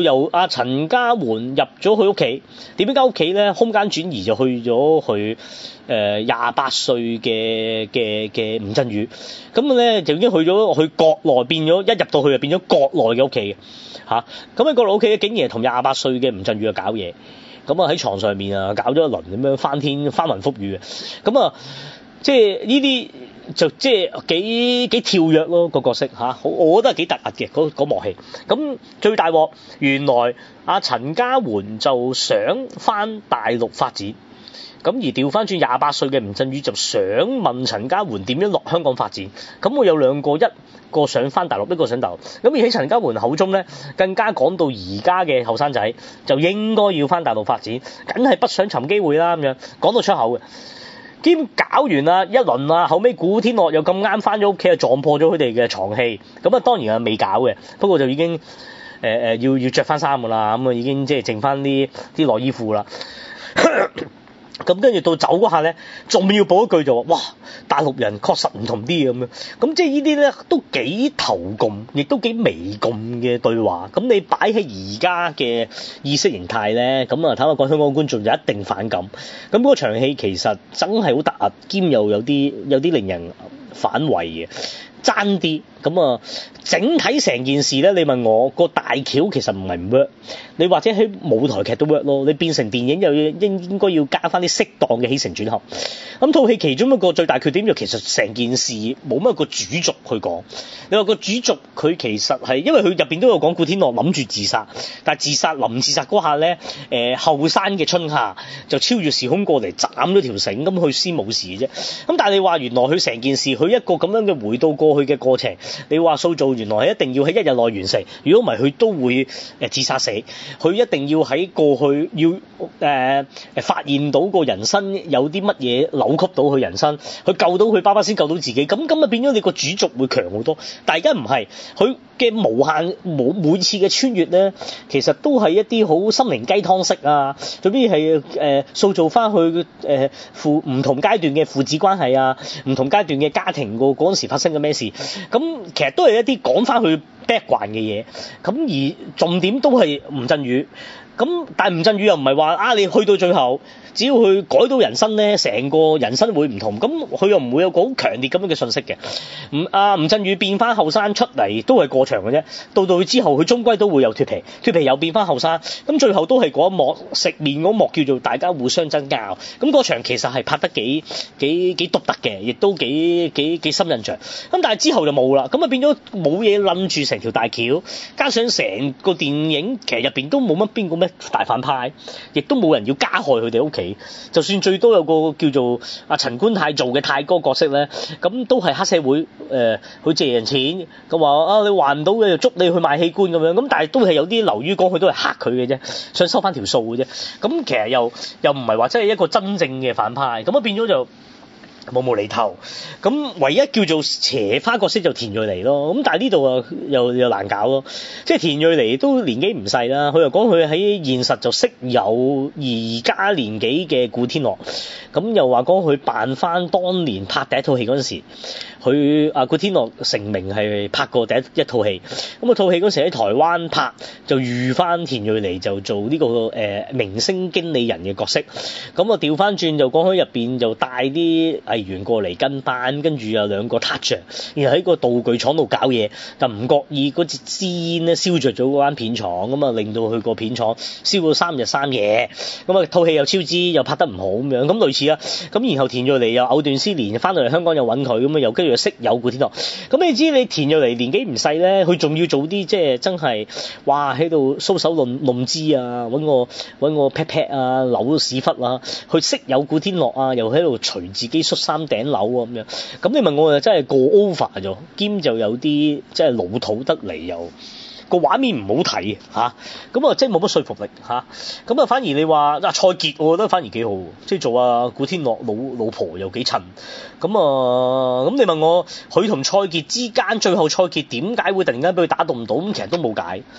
到由阿陳嘉媛入咗佢屋企，點樣間屋企咧？空間轉移就去咗去誒廿八歲嘅嘅嘅吳鎮宇，咁咧就已經去咗去國內，變咗一入到去就變咗國內嘅屋企嘅嚇。咁喺國內屋企竟然係同廿八歲嘅吳鎮宇啊搞嘢，咁啊喺床上面啊搞咗一輪咁樣翻天翻雲覆雨嘅，咁啊即係呢啲。就即係幾幾跳躍咯個角色嚇，我覺得係幾突兀嘅嗰嗰幕戲。咁最大鑊，原來阿陳嘉媛就想翻大陸發展，咁而調翻轉廿八歲嘅吳鎮宇就想問陳嘉媛點樣落香港發展。咁我有兩個，一個想翻大陸，一個想大陸。咁而喺陳嘉媛口中咧，更加講到而家嘅後生仔就應該要翻大陸發展，梗係不想尋機會啦咁樣講到出口嘅。兼搞完啦一輪啦，後尾古天樂又咁啱翻咗屋企，啊撞破咗佢哋嘅床戲，咁啊當然係未搞嘅，不過就已經誒誒、呃、要要著翻衫噶啦，咁啊已經即係剩翻啲啲內衣褲啦。咁跟住到走嗰下咧，仲要補一句就話：哇！大陸人確實唔同啲咁樣。咁即係呢啲咧都幾投共，亦都幾微共嘅對話。咁你擺喺而家嘅意識形態咧，咁啊睇下講香港觀眾就一定反感。咁嗰場戲其實真係好突兀，兼又有啲有啲令人反胃嘅。爭啲咁啊！整體成件事咧，你問我個大橋其實唔係唔 work， 你或者喺舞台劇都 work 咯。你變成電影又應應該要加翻啲適當嘅起承轉合。咁套戲其中一個最大缺點就其實成件事冇乜個主軸去講。你話個主軸佢其實係因為佢入邊都有講古天樂諗住自殺，但係自殺臨自殺嗰下咧，誒後山嘅春夏就超越時空過嚟斬咗條繩，咁佢先冇事嘅啫。咁但係你話原來佢成件事佢一個咁樣嘅回到過去嘅過程，你話塑造原來係一定要喺一日內完成，如果唔係佢都會誒自殺死。佢一定要喺過去要誒誒、呃、發現到個人生有啲乜嘢扭曲到佢人生，佢救到佢爸爸先救到自己。咁咁啊變咗你個主軸會強好多。但係而家唔係，佢嘅無限每每次嘅穿越咧，其實都係一啲好心靈雞湯式啊，總之係誒塑造翻佢誒父唔同階段嘅父子關係啊，唔同階段嘅家庭個嗰陣時發生嘅咩事。咁其實都係一啲講翻去 background 嘅嘢，咁而重點都係吳鎮宇。咁但係吳鎮宇又唔係話啊，你去到最後只要佢改到人生咧，成個人生會唔同。咁佢又唔會有個好強烈咁樣嘅信息嘅。吳啊吳鎮宇變翻後生出嚟都係過場嘅啫，到到之後佢終歸都會有脫皮，脫皮又變翻後生。咁最後都係嗰一幕食麵嗰幕叫做大家互相爭拗。咁嗰場其實係拍得幾幾幾獨特嘅，亦都幾幾幾深印象。咁但係之後就冇啦，咁啊變咗冇嘢冧住成條大橋，加上成個電影其實入邊都冇乜邊個咩大反派，亦都冇人要加害佢哋屋企。就算最多有個叫做阿陳觀泰做嘅泰哥角色咧，咁都係黑社會誒、呃、去借人錢，咁話啊你還唔到嘅就捉你去賣器官咁樣。咁但係都係有啲流於講佢都係嚇佢嘅啫，想收翻條數嘅啫。咁其實又又唔係話真係一個真正嘅反派，咁啊變咗就冇無厘頭。咁唯一叫做邪花角色就田蕊妮咯。咁但係呢度啊又又難搞咯，即係田蕊妮都年紀唔細啦，佢又講佢喺現實就識有而家年紀嘅古天樂，咁又話講佢扮翻當年拍第一套戲嗰陣時，佢啊古天樂成名係拍過第一一套戲，咁啊套戲嗰時喺台灣拍就遇翻田蕊妮就做呢、這個誒、呃、明星經理人嘅角色。咁啊調翻轉就講佢入邊就帶啲藝員過嚟跟班，跟住有兩個撻着，然後喺個道具廠度搞嘢，但唔覺意嗰支支煙咧燒着咗嗰間片廠，咁啊令到佢個片廠燒到三日三夜，咁啊套戲又超支又拍得唔好咁樣，咁類似啊。咁然後田蕊妮又藕斷絲連翻到嚟香港又揾佢，咁啊又跟住又識有古天樂。咁你知你田蕊妮年紀唔細咧，佢仲要做啲即係真係哇喺度搔首弄弄姿啊，揾個揾個 pat pat 啊，扭屎忽啊，去識有古天樂啊，又喺度除自己恤衫頂樓啊咁樣。咁你問我就真係過 over 咗，兼就有啲即係老土得嚟，又個畫面唔好睇嚇，咁啊即係冇乜說服力嚇。咁啊反而你話啊蔡潔，我覺得反而幾好，即係做啊古天樂老老婆又幾襯。咁啊咁你問我佢同蔡潔之間最後蔡潔點解會突然間俾佢打動唔到？咁其實都冇解。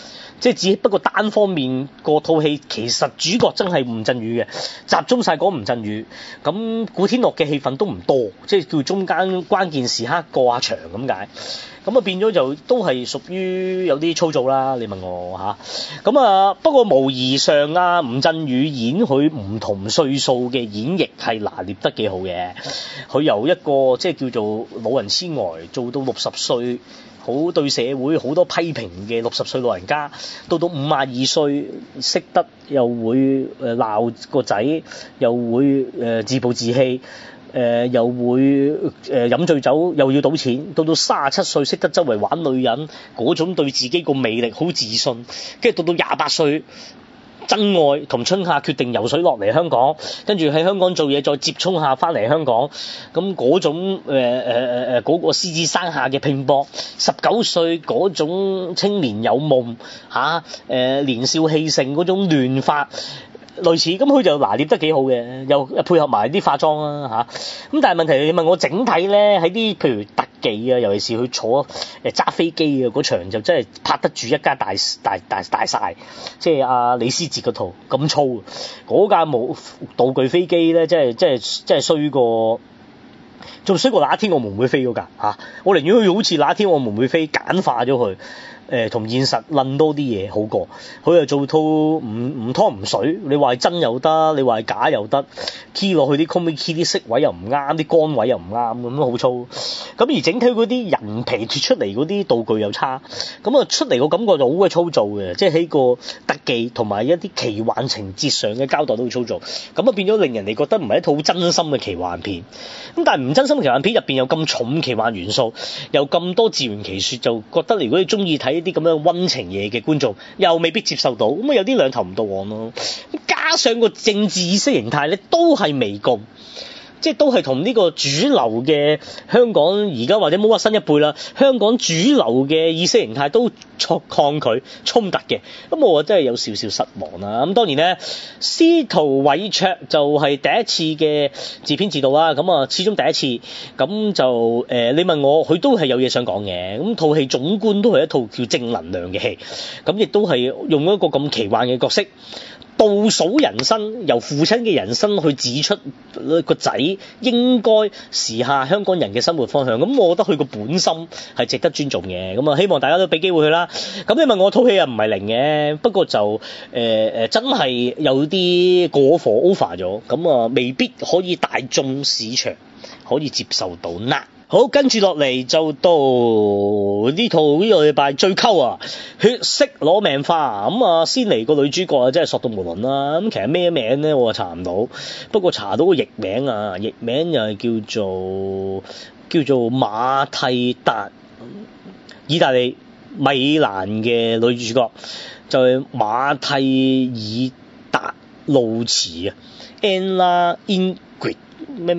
即係只不過單方面個套戲其實主角真係吳鎮宇嘅，集中晒講吳鎮宇。咁古天樂嘅戲份都唔多，即係叫中間關鍵時刻過下場咁解。咁啊變咗就都係屬於有啲粗糙啦，你問我嚇。咁啊不過無疑上啊，吳鎮宇演佢唔同歲數嘅演繹係拿捏得幾好嘅。佢由一個即係叫做老人痴呆做到六十歲，好對社會好多批評嘅六十歲老人家，到到五十二歲識得又會誒鬧個仔，又會誒自暴自棄。誒、呃、又會誒飲、呃、醉酒，又要賭錢，到到三十七歲識得周圍玩女人，嗰種對自己個魅力好自信，跟住到到廿八歲真愛同春夏決定游水落嚟香港，跟住喺香港做嘢，再接衝下翻嚟香港，咁嗰種誒誒誒誒嗰個獅子山下嘅拼搏，十九歲嗰種青年有夢嚇，誒、啊呃、年少氣盛嗰種亂發。類似咁佢就拿捏得幾好嘅，又配合埋啲化妝啦嚇。咁但係問題你問我整體咧，喺啲譬如特技啊，尤其是佢坐誒揸飛機啊嗰場就真係拍得住一家大大大大曬，即係阿李思捷嗰套咁粗，嗰架冇道具飛機咧，真係真係真係衰過。仲衰過那天我們會飛嗰架嚇，我寧願佢好似那天我們會飛簡化咗佢。誒同現實撚多啲嘢好過，佢又做套唔唔湯唔水，你話係真又得，你話係假又得 key 落去啲 comic key 啲色位又唔啱，啲杆位又唔啱，咁都好粗。咁而整體嗰啲人皮脱出嚟嗰啲道具又差，咁啊出嚟個感覺就好鬼粗糙嘅，即係喺個特技同埋一啲奇幻情節上嘅交代都好粗糙，咁啊變咗令人哋覺得唔係一套真心嘅奇幻片。咁但係唔真心嘅奇幻片入邊有咁重奇幻元素，有咁多自圓其說，就覺得如果你中意睇啲咁樣溫情嘢嘅觀眾又未必接受到，咁啊有啲兩頭唔到岸咯。加上個政治意識形態咧都係微共，即係都係同呢個主流嘅香港而家或者冇話新一輩啦，香港主流嘅意識形態都抗拒衝突嘅，咁我真係有少少失望啦。咁當然咧，司徒偉卓就係第一次嘅自編自導啦，咁啊始終第一次，咁就誒、呃、你問我佢都係有嘢想講嘅，咁套戲總觀都係一套叫正能量嘅戲，咁亦都係用一個咁奇幻嘅角色。倒數人生，由父親嘅人生去指出個仔應該時下香港人嘅生活方向，咁我覺得佢個本心係值得尊重嘅，咁啊希望大家都俾機會佢啦。咁你問我套戲又唔係零嘅，不過就誒誒、呃、真係有啲過火 over 咗，咁啊未必可以大眾市場可以接受到啦。好，跟住落嚟就到呢套呢個禮拜最溝啊，血色攞命花咁啊，先嚟個女主角啊，真係索到無倫啦。咁其實咩名咧，我啊查唔到，不過查到個譯名啊，譯名又係叫做叫做馬蒂達，意大利米蘭嘅女主角就係、是、馬蒂爾達路茨啊 ，Anna Ingrid 咩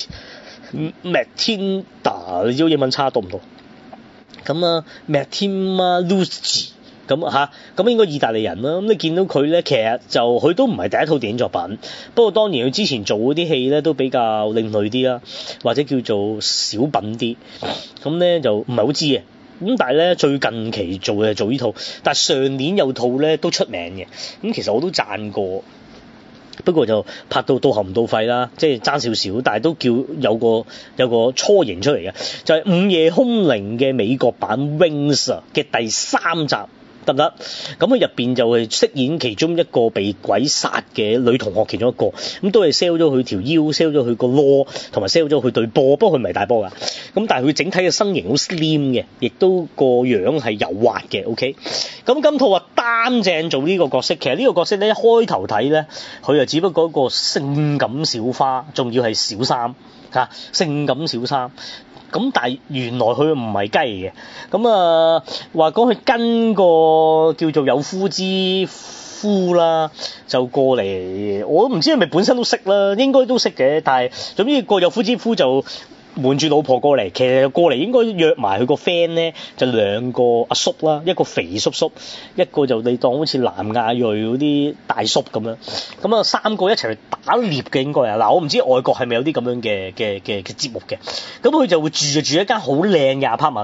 Matt。Matilda 你知道英文差多唔多？咁啊 Matilda Luigi 咁嚇，咁應該意大利人啦。咁你見到佢咧，其實就佢都唔係第一套電影作品，不過當然佢之前做嗰啲戲咧都比較另類啲啦，或者叫做小品啲。咁咧就唔係好知嘅。咁但係咧最近期做嘅係做呢套，但係上年有套咧都出名嘅。咁其實我都讚過。不過就拍到到喉唔到肺啦，即係爭少少，但係都叫有個有個雛形出嚟嘅，就係、是《午夜凶鈴》嘅美國版 Wings 嘅第三集，得唔得？咁佢入邊就係飾演其中一個被鬼殺嘅女同學其中一個，咁都係 sell 咗佢條腰 ，sell 咗佢個攞，同埋 sell 咗佢對波，不過佢唔係大波㗎，咁但係佢整體嘅身形好 slim 嘅，亦都個樣係柔滑嘅 ，OK。咁今套啊擔正做呢個角色，其實呢個角色咧一開頭睇咧，佢就只不過一個性感小花，仲要係小三嚇，性感小三。咁但係原來佢唔係雞嘅，咁啊話講佢跟個叫做有夫之夫啦，就過嚟，我都唔知係咪本身都識啦，應該都識嘅，但係總之個有夫之夫就瞞住老婆過嚟，其實過嚟應該約埋佢個 friend 咧，就兩個阿叔啦，一個肥叔叔，一個就你當好似南亞裔嗰啲大叔咁樣，咁啊三個一齊去打獵嘅應該啊，嗱我唔知外國係咪有啲咁樣嘅嘅嘅嘅節目嘅，咁佢就會住就住一間好靚嘅 apartment，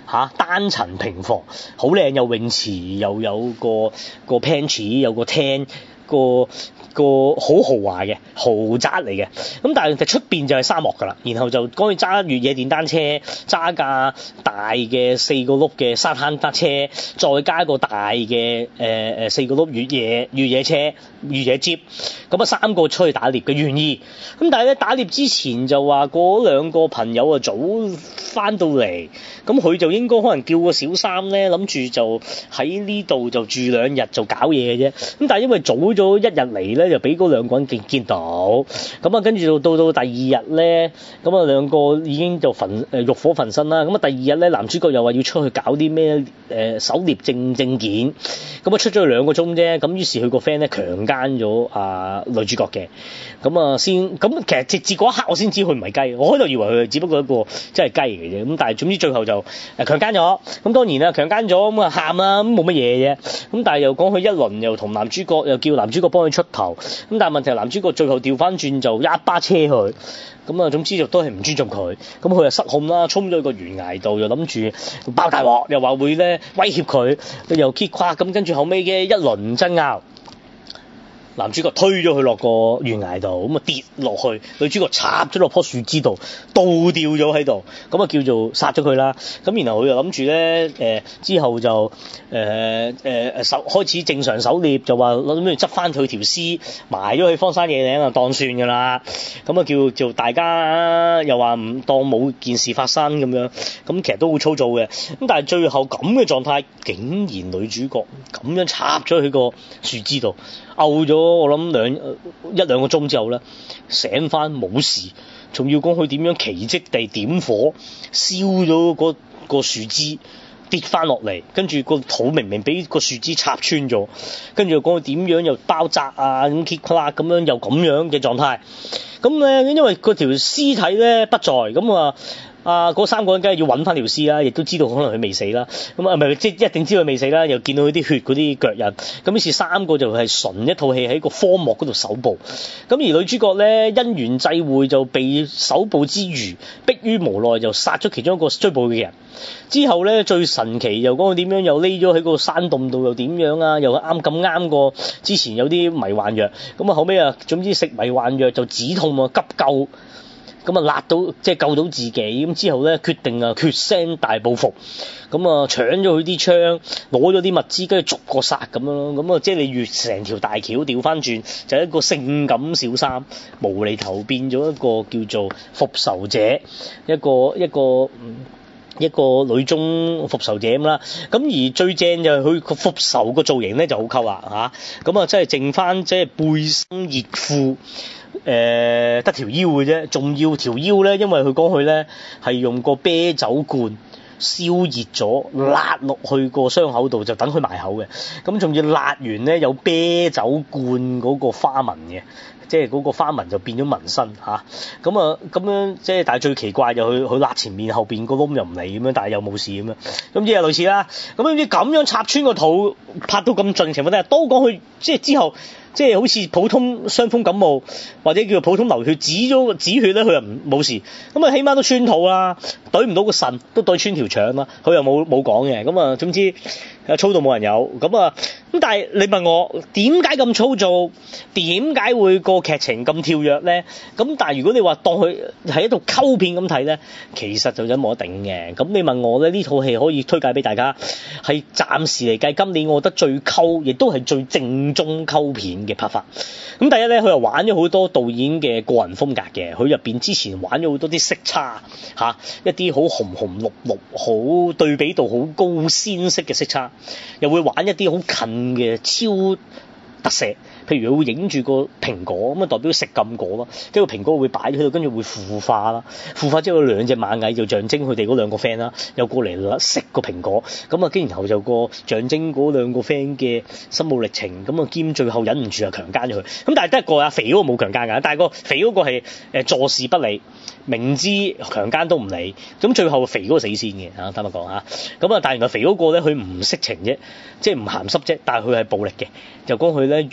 嚇單層平房，好靚，有泳池，又有個個 pantry，有個廳，個個好豪華嘅豪宅嚟嘅。咁但係出邊就係沙漠㗎啦，然後就講去揸越野電單車，揸架大嘅四個轆嘅沙灘單車，再加個大嘅誒誒四個轆越野越野車越野 Jeep，咁啊三個出去打獵嘅願意。咁但係咧打獵之前就話嗰兩個朋友啊早翻到嚟，咁佢就應該可能叫個小三咧，諗住就喺呢度就住兩日就搞嘢嘅啫。咁但係因為早咗一日嚟咧，就俾嗰兩個人見見到，咁啊跟住到到到第二日咧，咁啊兩個已經就焚誒欲火焚身啦。咁啊第二日咧，男主角又話要出去搞啲咩誒狩獵證證件，咁啊出咗去兩個鐘啫。咁於是佢個 friend 咧強姦咗啊女主角嘅，咁啊先咁其實直至嗰一刻我先知佢唔係雞，我開頭以為佢只不過一個真係雞嚟嘅啫。咁但係總之最後就誒強姦咗，咁當然啦強姦咗咁啊喊啦，咁冇乜嘢啫。咁但係又講佢一輪又同男主角又叫男主角幫佢出頭，咁但係問題係男主角最後調翻轉就一巴車佢，咁啊總之就都係唔尊重佢，咁佢就失控啦，衝咗去個懸崖度，又諗住爆大鑊，又話會咧威脅佢，又揭垮咁，跟住後尾嘅一輪爭拗。男主角推咗佢落個懸崖度，咁啊跌落去，女主角插咗落棵樹枝度，倒吊咗喺度，咁啊叫做殺咗佢啦。咁然後佢又諗住咧，誒、呃、之後就誒誒誒手開始正常狩獵，就話諗住執翻佢條屍埋咗去荒山野嶺啊，當算㗎啦。咁啊叫做大家又話唔當冇件事發生咁樣，咁其實都好粗糙嘅。咁但係最後咁嘅狀態，竟然女主角咁樣插咗佢個樹枝度。漚咗我諗兩一兩個鐘之後咧，醒翻冇事，仲要講佢點樣奇蹟地點火燒咗嗰個樹枝跌翻落嚟，跟住個肚明明俾個樹枝插穿咗，跟住又講佢點樣又包紮啊咁 kick clack 咁樣又咁樣嘅狀態，咁咧因為個條屍體咧不在，咁啊。啊！嗰三個人梗係要揾翻條屍啦，亦都知道可能佢未死啦。咁啊，唔係即係一定知道佢未死啦。又見到佢啲血嗰啲腳印，咁於是三個就係純一套戲喺個荒漠嗰度搜捕。咁而女主角咧因緣際會就被搜捕之餘，迫於無奈就殺咗其中一個追捕嘅人。之後咧最神奇又講佢點樣又匿咗喺個山洞度又點樣啊？又啱咁啱過之前有啲迷幻藥，咁啊後尾啊總之食迷幻藥就止痛啊急救。咁啊，辣到即係救到自己，咁之後咧決定啊血腥大報復，咁啊搶咗佢啲槍，攞咗啲物資，跟住逐個殺咁樣咯，咁啊即係你越成條大橋調翻轉，就係一個性感小三無厘頭變咗一個叫做復仇者，一個一個一個女中復仇者咁啦，咁而最正就係佢個復仇個造型咧就好溝啦嚇，咁啊即係剩翻即係背心熱褲。誒、呃、得條腰嘅啫，仲要條腰咧，因為佢講佢咧係用個啤酒罐燒熱咗，辣落去個傷口度就等佢埋口嘅，咁仲要辣完咧有啤酒罐嗰個花紋嘅。即係嗰個花紋就變咗紋身嚇，咁啊咁樣即係，但係最奇怪就佢佢辣前面後邊個窿又唔嚟咁樣，但係又冇事咁樣，咁即係類似啦。咁總之咁樣插穿個肚，拍到咁盡情況底下，都講佢即係之後即係好似普通傷風感冒或者叫做普通流血止咗止血咧，佢又唔冇事。咁啊起碼都穿肚啦，懟唔到個腎都懟穿條腸啦，佢又冇冇講嘅。咁啊總之粗到冇人有咁啊。咁但係你問我點解咁粗糙？點解會個劇情咁跳躍咧？咁但係如果你話當佢係一套溝片咁睇咧，其實就真冇得頂嘅。咁你問我咧，呢套戲可以推介俾大家，係暫時嚟計今年我覺得最溝，亦都係最正宗溝片嘅拍法。咁第一咧，佢又玩咗好多導演嘅個人風格嘅，佢入邊之前玩咗好多啲色差嚇、啊，一啲好紅紅綠綠、好對比度好高鮮色嘅色差，又會玩一啲好近嘅超特寫，譬如佢會影住個蘋果咁啊，代表食禁果咯，跟住個蘋果會擺喺度，跟住會腐化啦，腐化之後兩隻螞蟻就象徵佢哋嗰兩個 friend 啦，又過嚟食個蘋果，咁啊，跟然後就個象徵嗰兩個 friend 嘅心路歷程，咁啊兼最後忍唔住啊強姦咗佢，咁但係得一個啊肥嗰個冇強姦㗎，但係個肥嗰個係誒坐視不理。明知強姦都唔理，咁最後肥嗰個死先嘅嚇，坦白講嚇。咁啊，但係原來肥嗰個咧，佢唔色情啫，即係唔鹹濕啫，但係佢係暴力嘅，就講佢咧中意虐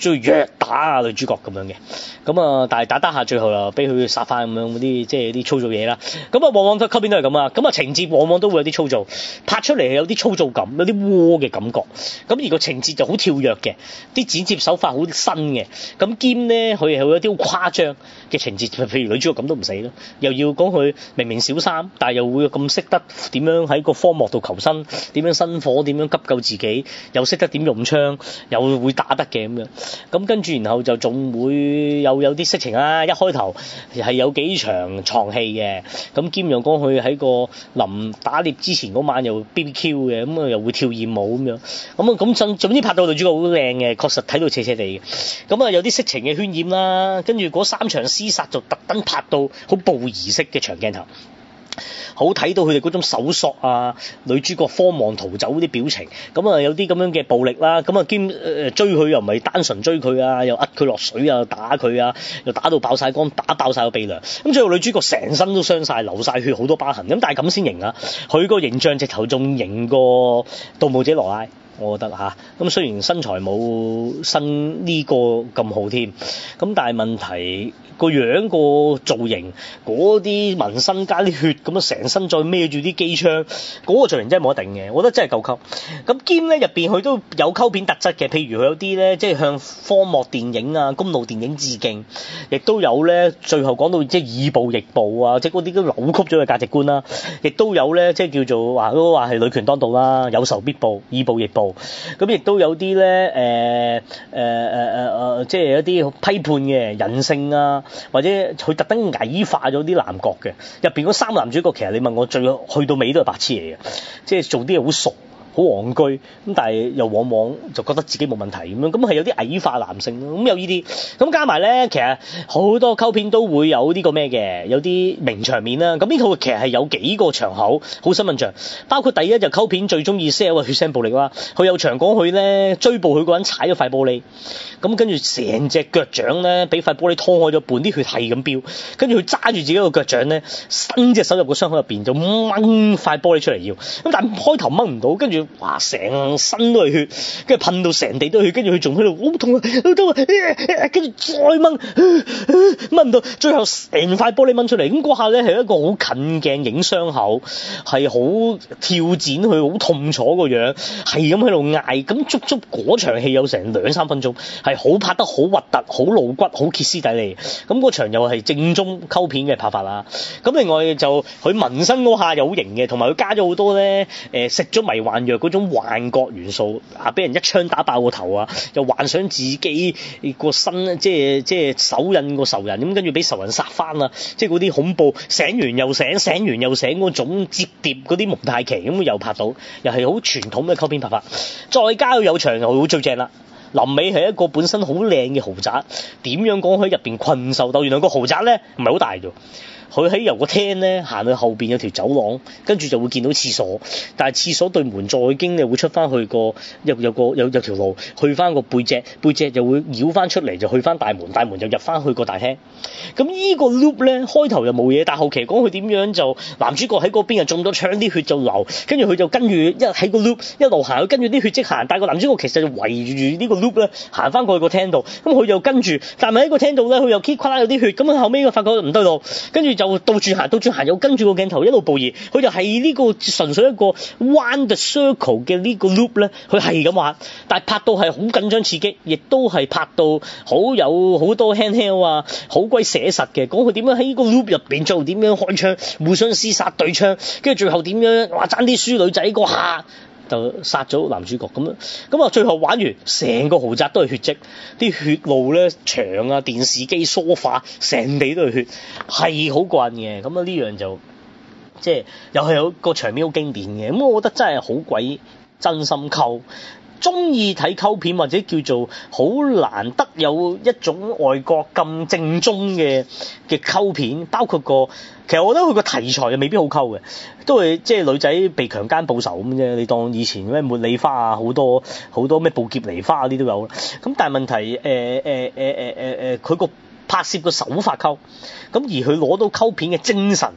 虐打啊女主角咁樣嘅。咁啊，但係打打下最後又俾佢殺翻咁樣嗰啲即係啲粗糙嘢啦。咁啊，往往溝片都係咁啊。咁啊，情節往往都會有啲粗糙，拍出嚟係有啲粗糙感，有啲窩嘅感覺。咁而個情節就好跳躍嘅，啲剪接手法好新嘅。咁兼咧，佢係有啲好誇張嘅情節，譬如女主角咁都唔死咯，又要講佢明明小三，但係又會咁識得點樣喺個荒漠度求生，點樣生火，點樣急救自己，又識得點用槍，又會打得嘅咁樣。咁跟住然後就仲會有有啲色情啦，一開頭係有幾場床戲嘅，咁兼又講佢喺個臨打獵之前嗰晚又 B B Q 嘅，咁啊又會跳豔舞咁樣，咁啊咁總總之拍到女主角好靚嘅，確實睇到斜斜地嘅，咁啊有啲色情嘅渲染啦，跟住嗰三場廝殺就特登拍到好暴儀式嘅長鏡頭。好睇到佢哋嗰種搜索啊，女主角慌忙逃走啲表情，咁啊有啲咁樣嘅暴力啦，咁啊兼誒追佢又唔係單純追佢啊，又呃佢落水啊，打佢啊，又打到爆晒光，打爆晒個鼻梁，咁最後女主角成身都傷晒，流晒血，好多疤痕，咁但係咁先型啊，佢個形象直頭仲型過盜墓者羅拉。我覺得嚇，咁雖然身材冇新呢個咁好添，咁但係問題個樣個造型嗰啲紋身加啲血咁啊，成身再孭住啲機槍，嗰、那個造型真係冇得頂嘅，我覺得真係夠溝。咁兼咧入邊佢都有溝片特質嘅，譬如佢有啲咧即係向荒漠電影啊、公路電影致敬，亦都有咧最後講到即係以暴易暴啊，即係嗰啲都扭曲咗嘅價值觀啦，亦都有咧即係叫做話都話係女權當道啦，有仇必報，以暴易暴。咁亦都有啲咧誒誒誒誒誒，即係有啲批判嘅人性啊，或者佢特登矮化咗啲男角嘅，入邊嗰三個男主角其實你問我最去到尾都係白痴嚟嘅，即係做啲嘢好熟。好戇居咁，但係又往往就覺得自己冇問題咁樣，咁係有啲矮化男性咯。咁有呢啲，咁加埋咧，其實好多溝片都會有呢個咩嘅，有啲名場面啦。咁呢套其實係有幾個場口好新印象，包括第一就溝片最中意 sell 嘅血腥暴力啦。佢有場講佢咧追捕佢個人踩咗塊玻璃，咁跟住成隻腳掌咧俾塊玻璃拖開咗半，啲血係咁飆，跟住佢揸住自己個腳掌咧，伸隻手入個傷口入邊就掹塊玻璃出嚟要，咁但係開頭掹唔到，跟住。哇！成身都係血，跟住噴到成地都係血，跟住佢仲喺度好痛啊，好痛啊！跟住再掹，掹唔到，最後成塊玻璃掹出嚟。咁嗰下咧係一個好近鏡影傷口，係好跳剪佢好痛楚個樣，係咁喺度嗌。咁足足嗰場戲有成兩三分鐘，係好拍得好核突，好露骨，好歇斯底里。咁嗰場又係正宗溝片嘅拍法啦。咁另外就佢紋身嗰下又好型嘅，同埋佢加咗好多咧誒食咗迷幻藥嗰種幻覺元素啊，俾人一槍打爆個頭啊，又幻想自己個身即係即係手印個仇人，咁跟住俾仇人殺翻啊，即係嗰啲恐怖醒完又醒，醒完又醒嗰種摺疊嗰啲蒙太奇，咁又拍到，又係好傳統嘅溝片拍法。再加有場又好最正啦，臨尾係一個本身好靚嘅豪宅，點樣講喺入邊困獸鬥？原來個豪宅咧唔係好大啫。佢喺由個廳咧行去後邊有條走廊，跟住就會見到廁所，但係廁所對門再經咧會出翻去個有有個有有條路去翻個背脊，背脊就會繞翻出嚟就去翻大門，大門就入翻去個大廳。咁呢個 loop 咧開頭又冇嘢，但後期講佢點樣就男主角喺嗰邊又中咗槍，啲血就流，跟住佢就跟住一喺個 loop 一路行，跟住啲血跡行，但係個男主角其實就圍住呢個 loop 咧行翻過去個廳度，咁佢又跟住，但係喺個廳度咧佢又 keep 啦有啲血，咁後尾佢發覺唔對路，跟住就倒轉行，倒轉行又跟住個鏡頭一路步移，佢就係呢個純粹一個 round the circle 嘅呢個 loop 咧，佢係咁玩，但係拍到係好緊張刺激，亦都係拍到好有好多 handheld 啊，好鬼寫實嘅，講佢點樣喺呢個 loop 入邊做點樣開槍，互相廝殺對槍，跟住最後點樣話爭啲輸女仔嗰下。就殺咗男主角咁樣，咁啊最後玩完成個豪宅都係血跡，啲血路咧牆啊、電視機、梳化成地都係血，係好慣嘅。咁啊呢樣就即係又係有個場面好經典嘅。咁我覺得真係好鬼真心溝。中意睇溝片或者叫做好難得有一種外國咁正宗嘅嘅溝片，包括個其實我覺得佢個題材又未必好溝嘅，都係即係女仔被強姦報仇咁啫。你當以前咩茉莉花啊，好多好多咩布劫梨花嗰啲都有啦。咁但係問題誒誒誒誒誒誒，佢、呃、個、呃呃、拍攝個手法溝，咁而佢攞到溝片嘅精神。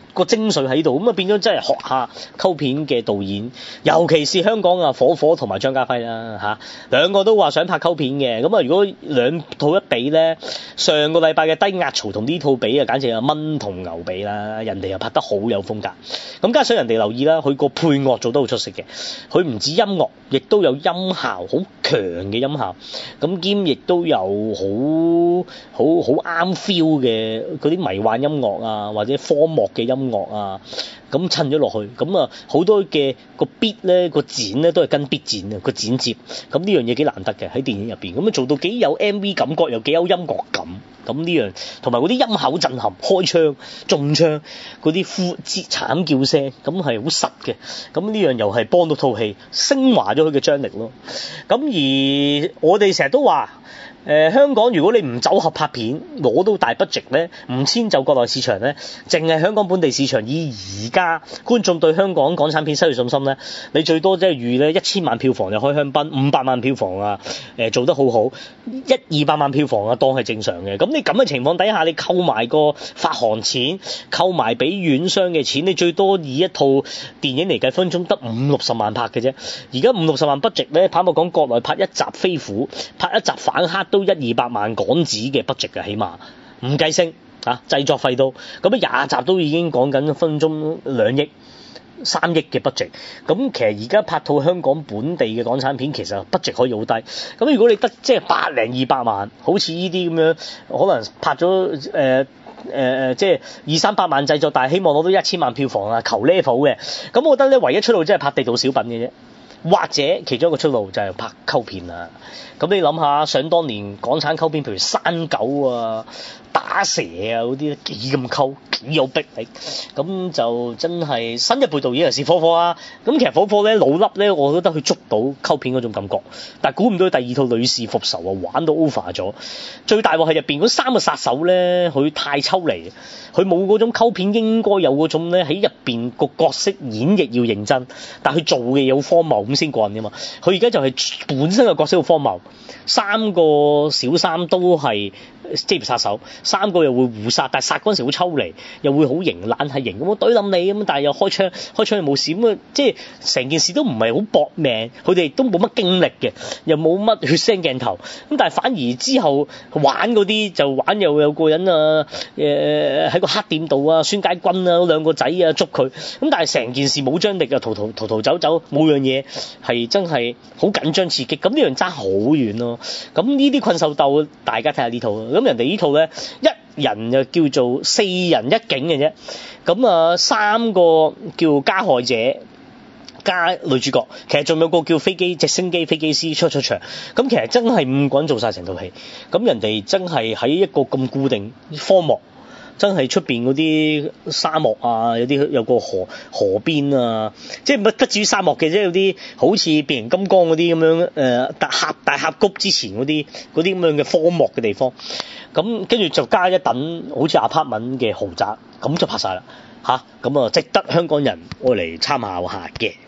個精髓喺度，咁啊變咗真係學下溝片嘅導演，尤其是香港啊火火同埋張家輝啦嚇，兩個都話想拍溝片嘅，咁啊如果兩套一比咧，上個禮拜嘅低壓槽同呢套比啊，簡直係蚊同牛比啦，人哋又拍得好有風格，咁加上人哋留意啦，佢個配樂做得好出色嘅，佢唔止音樂，亦都有音效，好強嘅音效，咁兼亦都有好好好啱 feel 嘅嗰啲迷幻音樂啊，或者荒漠嘅音樂啊，咁襯咗落去，咁啊好多嘅個 beat 咧個剪咧都係跟 beat 剪啊個剪接，咁呢樣嘢幾難得嘅喺電影入邊，咁啊做到幾有 M V 感覺，又幾有音樂感，咁呢樣同埋嗰啲音效震撼，開槍中槍嗰啲呼之慘叫聲，咁係好實嘅，咁呢樣又係幫到套戲升華咗佢嘅張力咯。咁而我哋成日都話。誒、呃、香港如果你唔走合拍片攞到大 budget 咧，唔遷就國內市場咧，淨係香港本地市場，以而家觀眾對香港港產片失去信心咧，你最多即係預咧一千萬票房就開香檳，五百萬票房啊，誒、呃、做得好好，一二百萬票房啊當係正常嘅。咁你咁嘅情況底下，你扣埋個發行錢，扣埋俾院商嘅錢，你最多以一套電影嚟計分鐘得五六十萬拍嘅啫。而家五六十萬 budget 咧，坦白講國內拍一集飛虎，拍一集反黑都一二百萬港紙嘅 budget 嘅，起碼唔計升啊，製作費都咁啊廿集都已經講緊分鐘兩億三億嘅 budget， 咁其實而家拍套香港本地嘅港產片，其實 budget 可以好低。咁如果你得即係百零二百萬，好似呢啲咁樣，可能拍咗誒誒誒，即係二三百萬製作，但係希望攞到一千萬票房啊，求 level 嘅。咁我覺得咧，唯一出路即係拍地道小品嘅啫。或者其中一個出路就係拍溝片啊！咁你諗下，想當年港產溝片，譬如山狗啊、打蛇啊嗰啲，幾咁溝，幾有逼力，咁就真係新一輩導演又是火火啊！咁其實火火咧老粒咧，我覺得佢捉到溝片嗰種感覺，但係估唔到第二套女士復仇啊，玩到 over 咗。最大鑊係入邊嗰三個殺手咧，佢太抽離，佢冇嗰種溝片應該有嗰種咧，喺入邊個角色演繹要認真，但係佢做嘅嘢好荒謬咁先過癮㗎嘛。佢而家就係本身嘅角色好荒謬，三個小三都係職業殺手，三個又會互殺，但係殺嗰陣時好抽離，又會好型，懶係型咁，我懟冧你咁，但係又開槍，開槍又冇事咁啊！即係成件事都唔係好搏命，佢哋都冇乜經歷嘅，又冇乜血腥鏡頭，咁但係反而之後玩嗰啲就玩又有個人啊，誒喺個黑店度啊，孫佳君啊兩個仔啊捉佢，咁但係成件事冇張力啊，逃逃逃逃走走，冇樣嘢係真係好緊張刺激，咁呢樣爭好遠咯。咁呢啲困獸鬥，大家睇下呢套，咁人哋呢套咧一人就叫做四人一景嘅啫，咁啊三個叫加害者加女主角，其實仲有個叫飛機直升機飛機師出出場，咁其實真係五個人做晒成套戲，咁人哋真係喺一個咁固定荒漠。真係出邊嗰啲沙漠啊，有啲有個河河邊啊，即係唔不至於沙漠嘅，即係有啲好似變形金剛嗰啲咁樣誒大峽大峽谷之前嗰啲嗰啲咁樣嘅荒漠嘅地方，咁跟住就加一等好似 apartment 嘅豪宅，咁就拍晒啦嚇，咁啊值得香港人愛嚟參考下嘅。